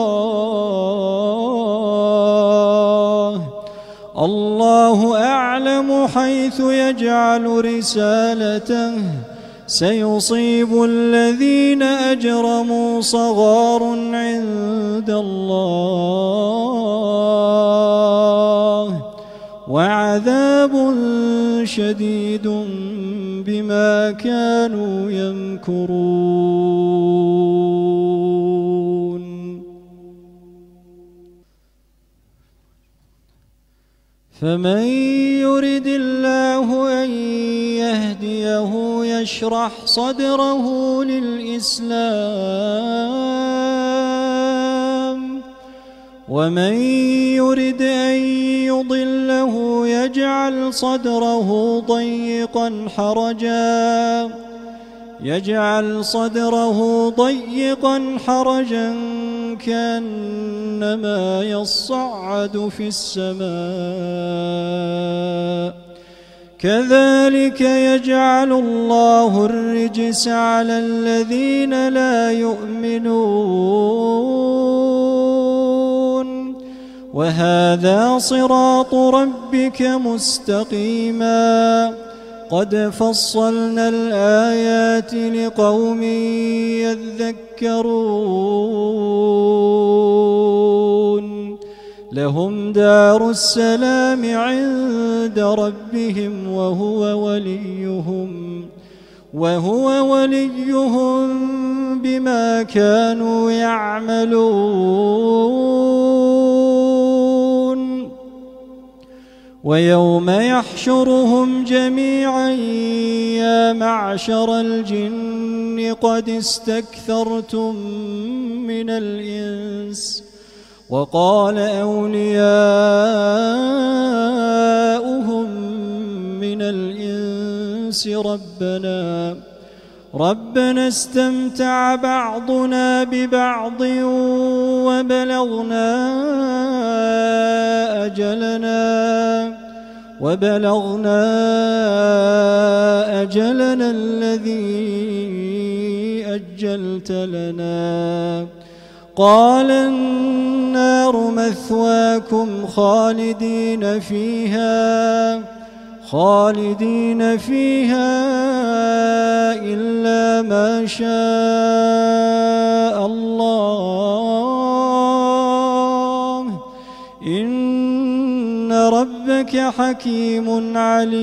A: الله الله أعلم حيث يجعل رسالته سيصيب الذين أجرموا صغار عند الله وعذاب شديد بما كانوا يمكرون. فمن يرد الله أن يهديه يشرح صدره للإسلام ومن يرد أن يضله يجعل صدره ضيقا حرجا كأنما يصعد في السماء كذلك يجعل الله الرجس على الذين لا يؤمنون وهذا صراط ربك مستقيما قد فصلنا الآيات لقوم يذكرون لهم دار السلام عند ربهم وهو وليهم بما كانوا يعملون. ويوم يحشرهم جميعا يا معشر الجن قد استكثرتم من الإنس وقال أولياؤهم من الإنس ربنا استمتع بعضنا ببعض وبلغنا أجلنا الذي أجلت لنا قال النار مثواكم خالدين فيها إلا ما شاء الله إن ربك حكيم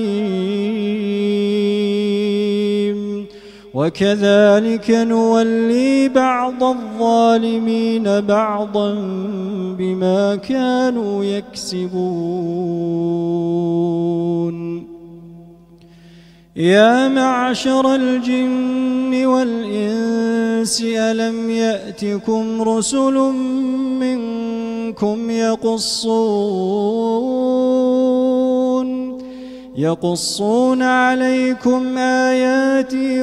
A: عليم وكذلك نولي بعض الظالمين بعضا بما كانوا يكسبون. يا معشر الجن والإنس ألم يأتكم رسل منكم يقصون عليكم آياتي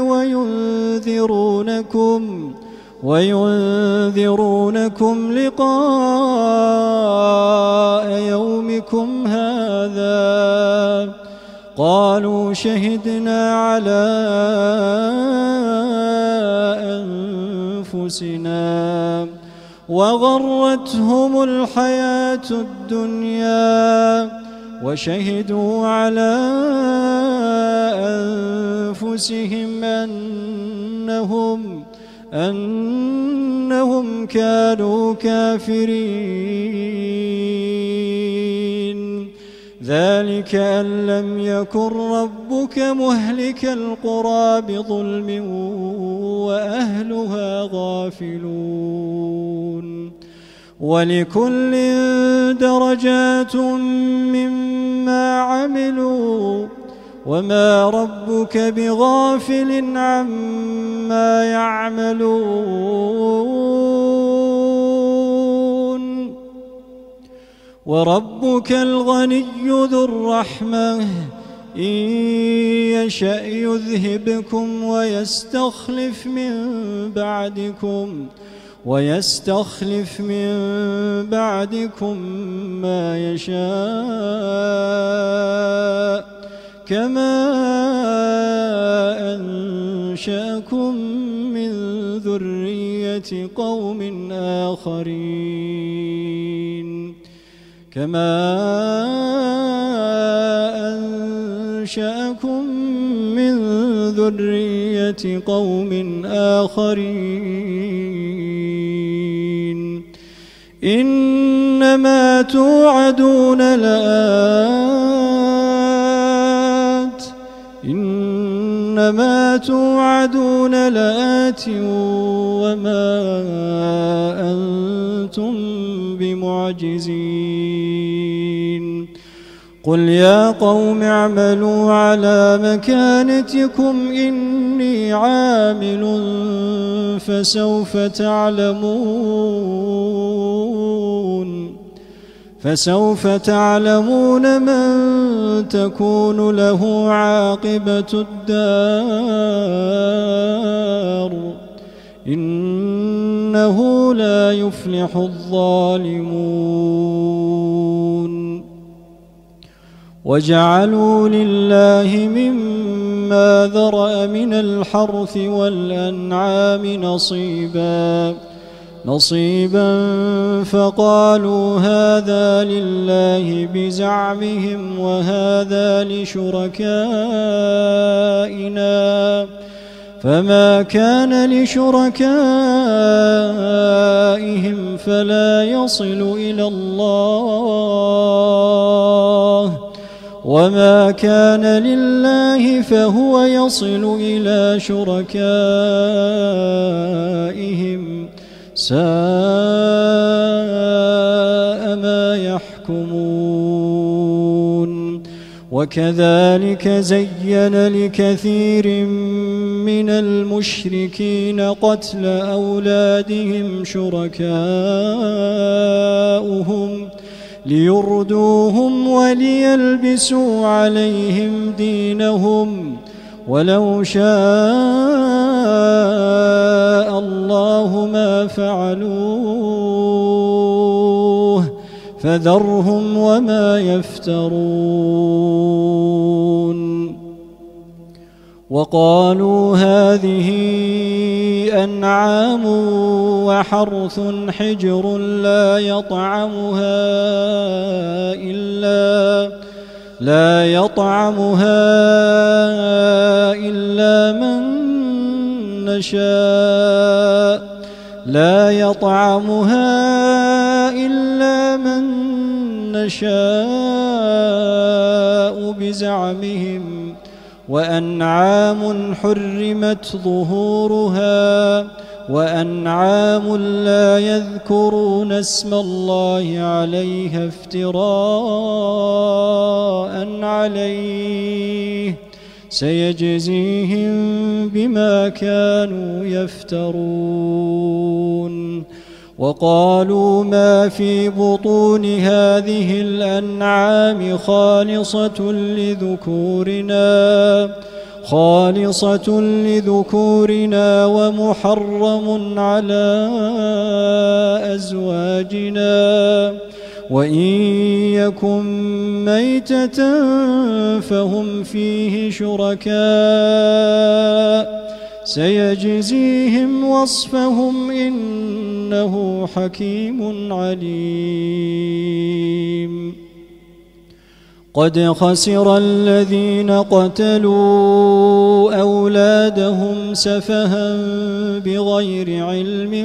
A: وينذرونكم لقاء يومكم هذا قالوا شهدنا على أنفسنا وغرتهم الحياة الدنيا وشهدوا على أنفسهم أنهم كانوا كافرين. ذلك أن لم يكن ربك مهلك القرى بظلم وأهلها غافلون ولكل درجات مما عملوا وما ربك بغافل عما يعملون وربك الغني ذو الرحمة إن يشأ يذهبكم ويستخلف من بعدكم ويستخلف من بعدكم ما يشاء كما أنشأكم من ذرية قوم آخرين إنما توعدون لآت وما أنتم بمعجزين قل يا قوم اعملوا على مكانتكم إني عامل فسوف تعلمون من تكون له عاقبة الدار إنه لا يفلح الظالمون وجعلوا لله مما ذرأ من الحرث والأنعام نصيبا فقالوا هذا لله بزعمهم وهذا لشركائنا فما كان لشركائهم فلا يصل إلى الله وما كان لله فهو يصل إلى شركائهم ساء ما يحكمون وكذلك زين لكثير من المشركين قتل أولادهم شركاؤهم ليردوهم وليلبسوا عليهم دينهم ولو شاء الله ما فعلوه فذرهم وما يفترون وقالوا هذه أنعام وحرث حجر لا يطعمها إلا من نشاء بزعمهم وأنعام حرمت ظهورها وأنعام لا يذكرون اسم الله عليها افتراء عليه سيجزيهم بما كانوا يفترون وقالوا ما في بطون هذه الأنعام خالصة لذكورنا ومحرم على أزواجنا وإن يكن ميتة فهم فيه شركاء سيجزيهم وصفهم إنه حكيم عليم قد خسر الذين قتلوا أولادهم سفها بغير علم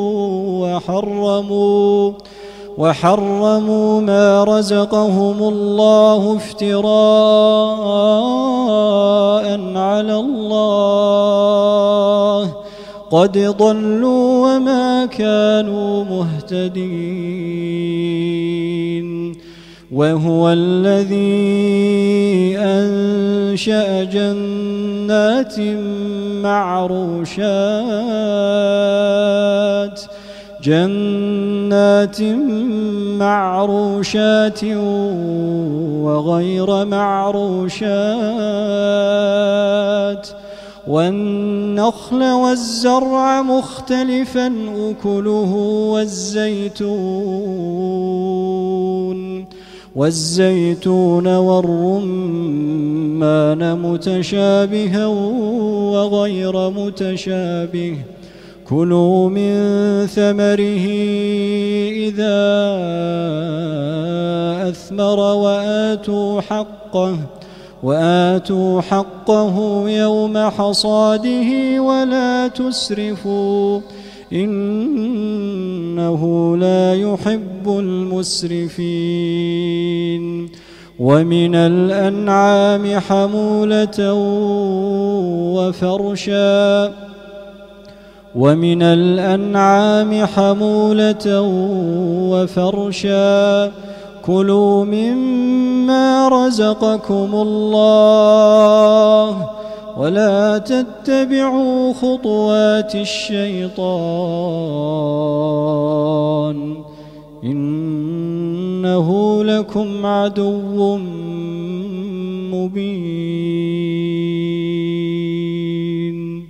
A: وحرموا ما رزقهم الله افتراء على الله قد ضلوا وما كانوا مهتدين وهو الذي أنشأ جنات معروشات وغير معروشات والنخل والزرع مختلفا أكله والزيتون والرمان متشابها وغير متشابه كلوا من ثمره إذا أثمر وآتوا حقه يوم حصاده ولا تسرفوا إنه لا يحب المسرفين ومن الأنعام حمولة وفرشا كلوا مما رزقكم الله ولا تتبعوا خطوات الشيطان إنه لكم عدو مبين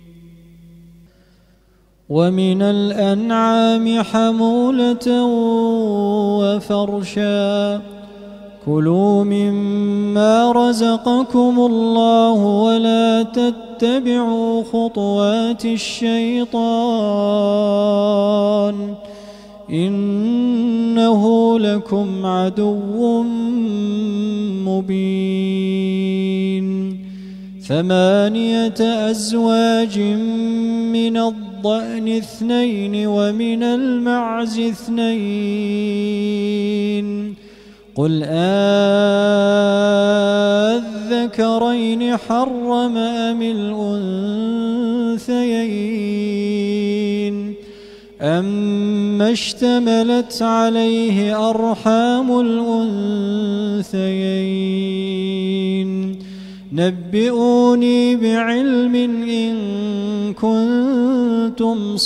A: ومن الأنعام حمولة وفرشا كلوا مما رزقكم الله ولا تتبعوا خطوات الشيطان إنه لكم عدو مبين 8 أزواج من الضأن 2 ومن المعز 2 قل أذكرين حرم أم الأنثيين أما اشتملت عليه أرحام الأنثيين نبئوني بعلم إن كنتم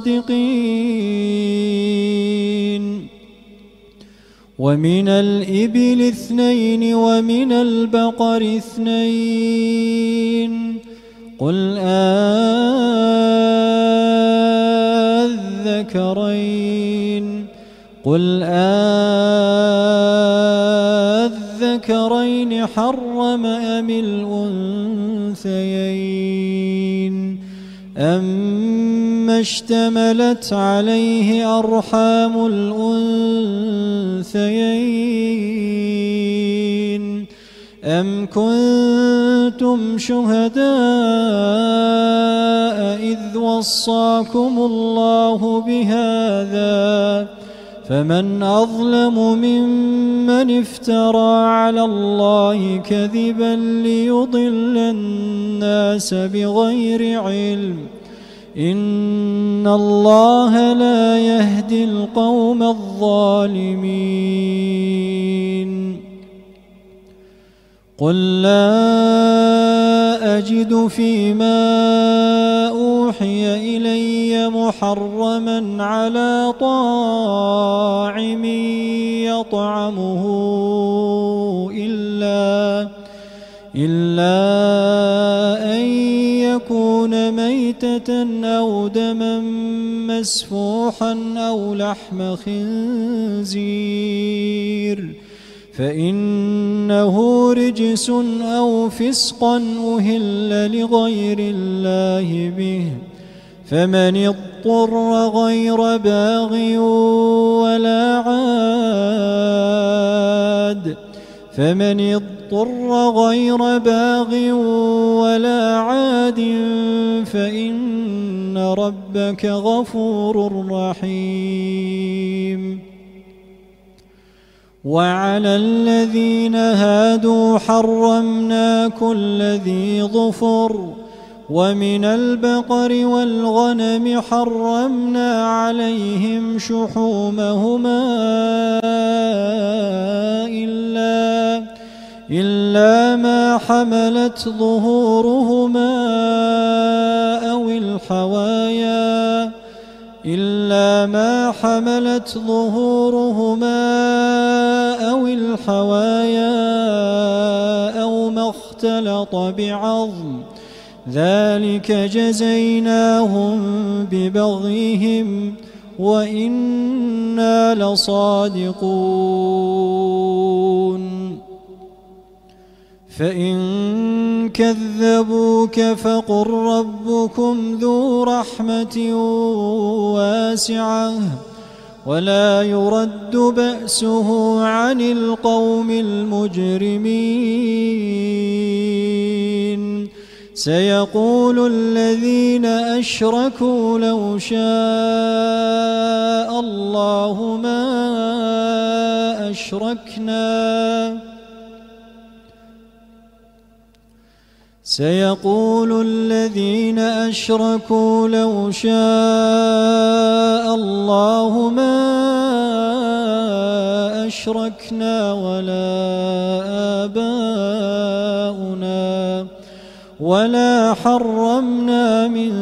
A: صادقين ومن الإبل 2 ومن البقر 2 قل أذكرين حرم أم الأنثيين أما اشتملت عليه أرحام الأنثيين أم كنتم شهداء إذ وصاكم الله بهذا فمن أظلم ممن افترى على الله كذبا ليضل الناس بغير علم إن الله لا يهدي القوم الظالمين قل لا أجد فيما أوحي إلي محرما على طاعم يطعمه إلا أن يكون ميتة أو دما مسفوحا أو لحم خنزير فإنه رجس أو فسقا أهل لغير الله به فمن اضطر غير باغ ولا عاد فإن ربك غفور رحيم وعلى الذين هادوا حرمنا كل ذي ظفر ومن البقر والغنم حرمنا عليهم شحومهما إلا ما حملت ظهورهما أو الحوايا أو ما اختلط بعظم ذلك جزيناهم ببغيهم وإنا لصادقون فإن كذبوك فقل ربكم ذو رحمة واسعة ولا يرد بأسه عن القوم المجرمين سيقول الذين أشركوا لو شاء الله ما أشركنا سيقول الذين أشركوا لو شاء الله ما أشركنا ولا آباؤنا ولا حرمنا من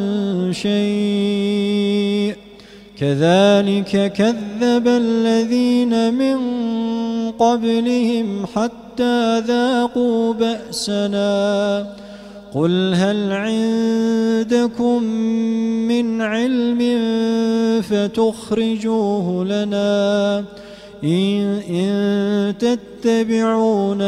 A: شيء كذلك كذب الذين من قبلهم حتى ذاقوا بأسنا قل هل عندكم من علم فتخرجوه لنا إن تتبعون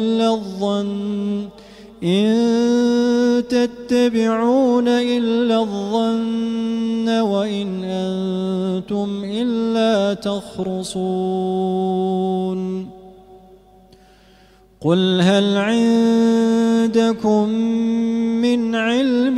A: إلا الظن وإن أنتم إلا تخرصون قل هل عندكم من علم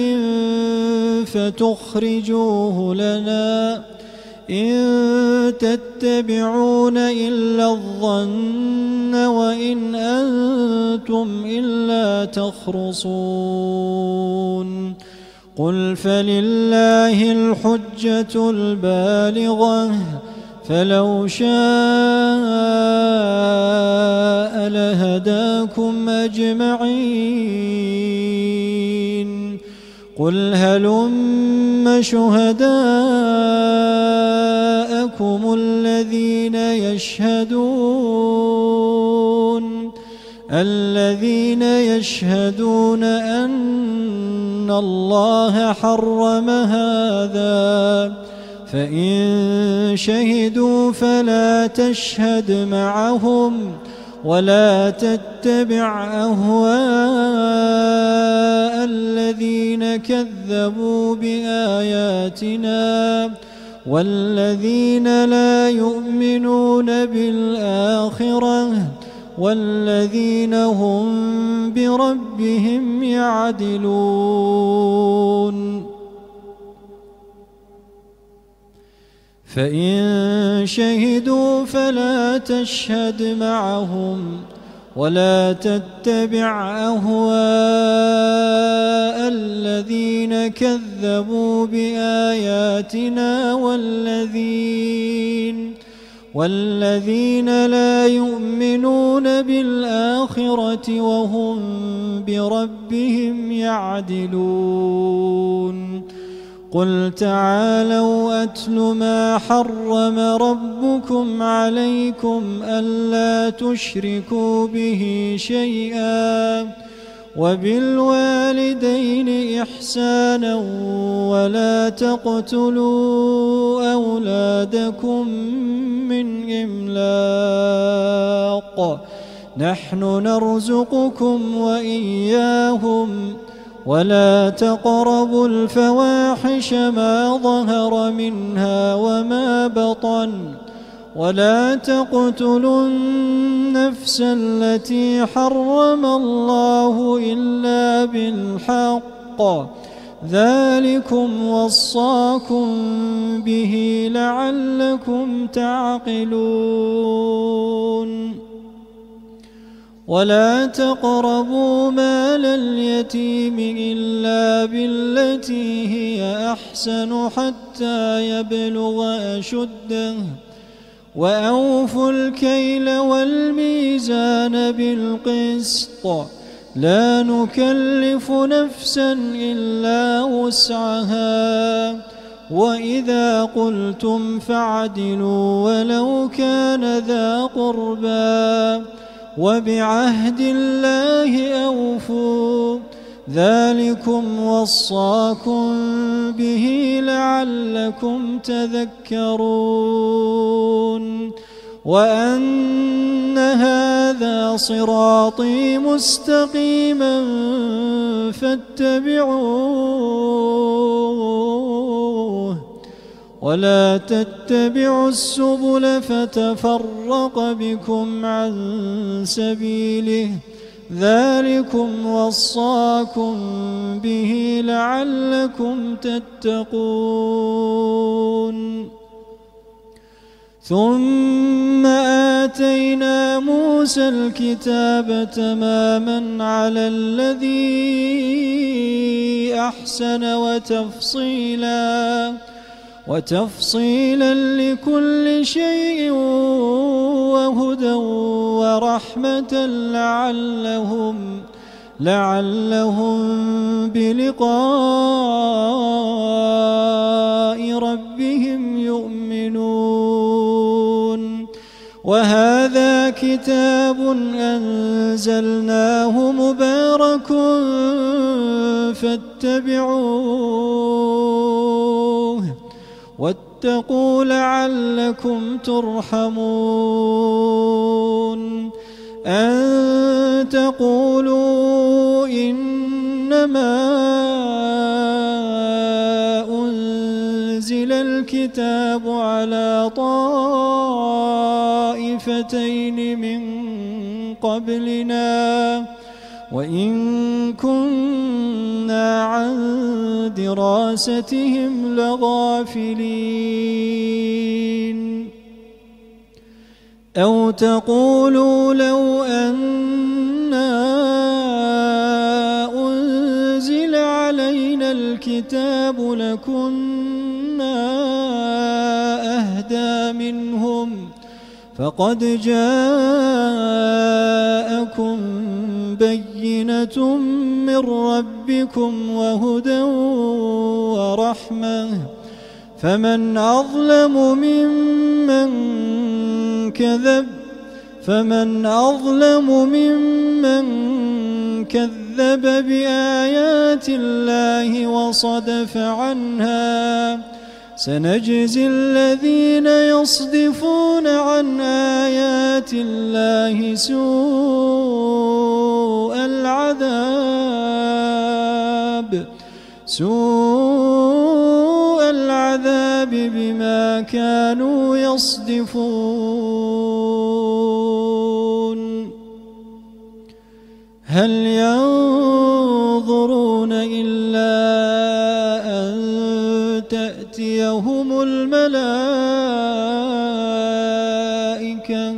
A: فتخرجوه لنا إن تتبعون إلا الظن وإن أنتم إلا تخرصون قل فلله الحجة البالغة فلو شاء لهداكم أجمعين قل هلم شهداءكم الذين يشهدون أن الله حرم هذا فإن شهدوا فلا تشهد معهم ولا تتبع أهواء الذين كذبوا بآياتنا والذين لا يؤمنون بالآخرة والذين هم بربهم يعدلون فإن شهدوا فلا تشهد معهم ولا تتبع أهواء الذين كذبوا بآياتنا والذين لا يؤمنون بالآخرة وهم بربهم يعدلون قل تعالوا أتل ما حرم ربكم عليكم ألا تشركوا به شيئا وبالوالدين إحسانا ولا تقتلوا أولادكم من إملاق نحن نرزقكم وإياهم ولا تقربوا الفواحش ما ظهر منها وما بطن ولا تقتلوا النفس التي حرم الله إلا بالحق ذلكم وصاكم به لعلكم تعقلون ولا تقربوا مال اليتيم إلا بالتي هي أحسن حتى يبلغ أشده وأوفوا الكيل والميزان بالقسط لا نكلف نفسا إلا وسعها وإذا قلتم فاعدلوا ولو كان ذا قربى وبعهد الله أوفوا ذلكم وصاكم به لعلكم تذكرون وأن هذا صراطي مستقيما فاتبعوه ولا تتبعوا السبل فتفرق بكم عن سبيله ذلكم وصاكم به لعلكم تتقون ثم آتينا موسى الكتاب تماما على الذي أحسن وتفصيلا لكل شيء وهدى ورحمة لعلهم بلقاء ربهم يؤمنون وهذا كتاب أنزلناه مبارك فاتبعوه واتقوا لعلكم ترحمون أن تقولوا إنما أنزل الكتاب على طائفتين من قبلنا وإن كنا عن دراستهم لغافلين أو تقولوا لو أنا أنزل علينا الكتاب لكنا أهدى منهم فقد جاءكم بينة من ربكم وهدى ورحمة فمن أظلم ممن كذب بآيات الله وصدف عنها سنجزي الذين يصدفون عن آيات الله سوء العذاب بما كانوا يصدفون هل ينظرون إلا أن تأتيهم الملائكة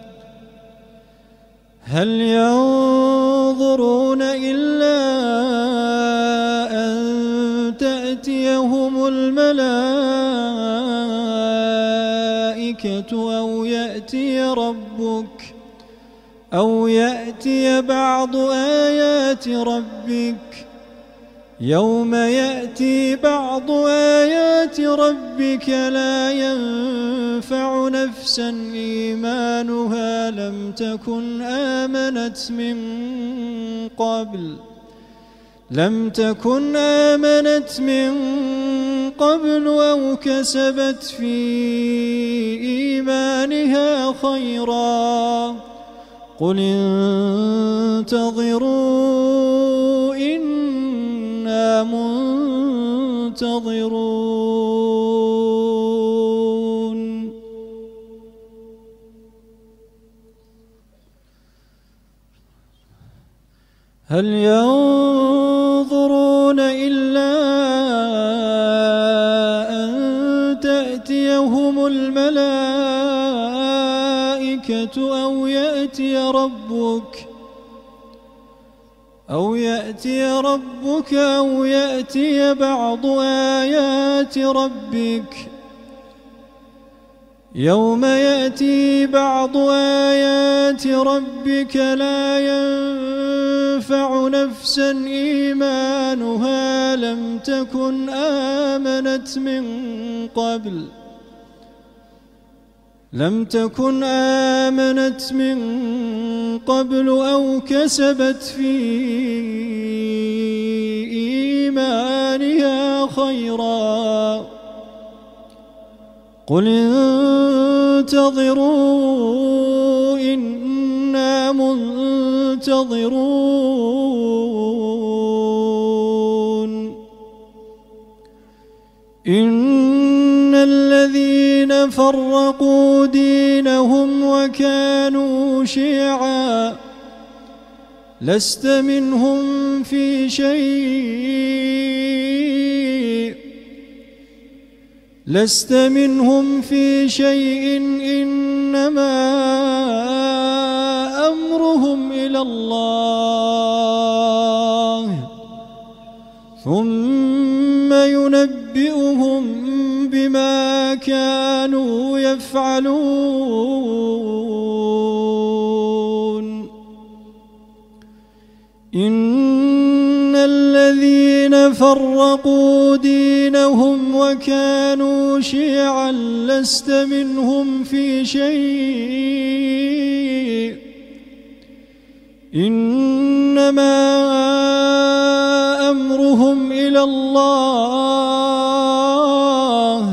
A: أو يأتي بعض آيات ربك يوم يأتي بعض آيات ربك لا ينفع نفسا إيمانها لم تكن آمنت من قبل أو كسبت في إيمانها خيرا قل انتظروا إنا منتظرون هل ينظرون إلا أن تأتيهم الملائكة أو يأتي ربك أو يأتي بعض آيات ربك يوم يأتي بعض آيات ربك لا ينفع نفسا إيمانها لم تكن آمنت من قبل أو كسبت في إيمانها خيرا قل انتظروا إنا منتظرون إن الذين فرقوا دينهم وكانوا شيعا لست منهم في شيء إنما أمرهم إلى الله ثم ينبئهم بما كانوا يفعلون إن الذين فرقوا دينهم وكانوا شيعا لست منهم في شيء إنما أمرهم إلى الله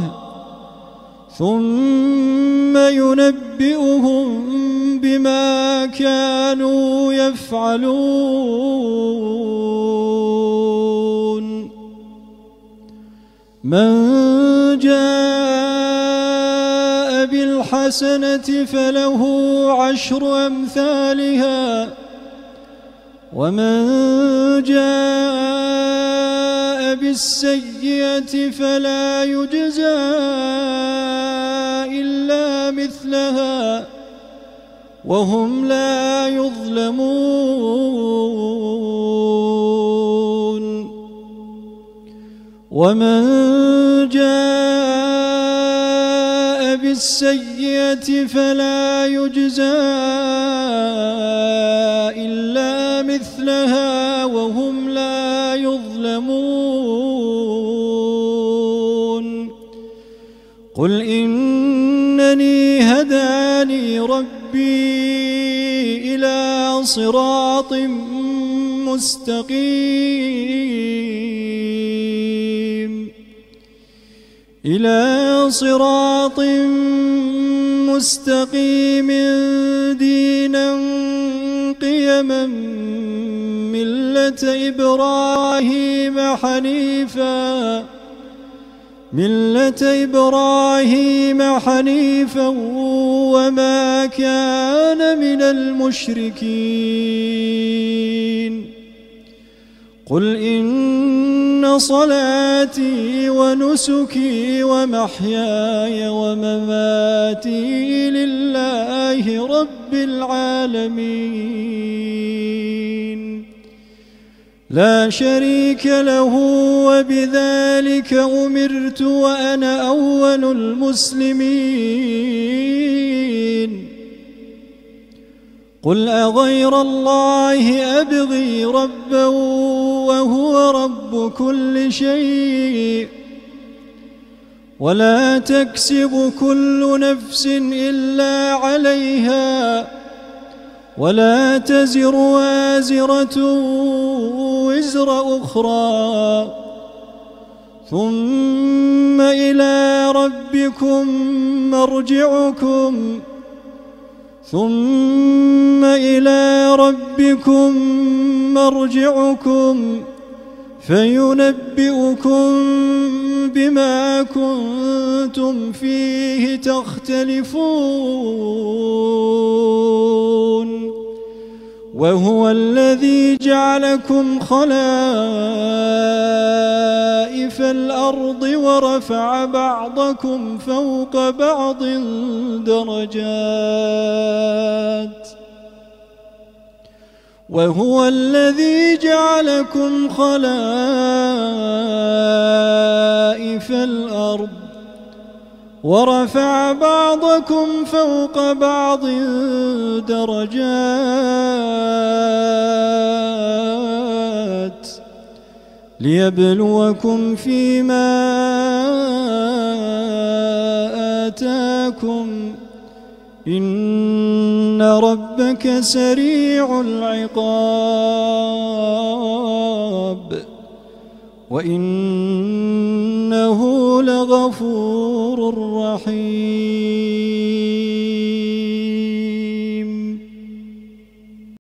A: ثم ينبئهم بما كانوا يفعلون من جاء بالحسنة فله 10 أمثالها ومن جاء بالسيئة فلا يجزى إلا مثلها وهم لا يظلمون ومن جاء بالسيئة فلا يجزى إلا مثلها وهم لا يظلمون قل إنني هداني ربي إلى صراط مستقيم دينا قيما ملة إبراهيم حنيفا وما كان من المشركين قل إن صلاتي ونسكي ومحياي ومماتي لله رب العالمين لا شريك له وبذلك أمرت وأنا أول المسلمين قل أغير الله أبغي ربا وهو رب كل شيء ولا تكسب كل نفس إلا عليها ولا تزر وازرة وزر أخرى ثم إلى ربكم مرجعكم فينبئكم بما كنتم فيه تختلفون وهو الذي جعلكم خلائف الأرض ورفع بعضكم فوق بعض درجات وهو الذي جعلكم خلائف الأرض ورفع بعضكم فوق بعض درجات ليبلوكم فيما آتاكم إن ربك سريع العقاب وإنه لغفور رحيم.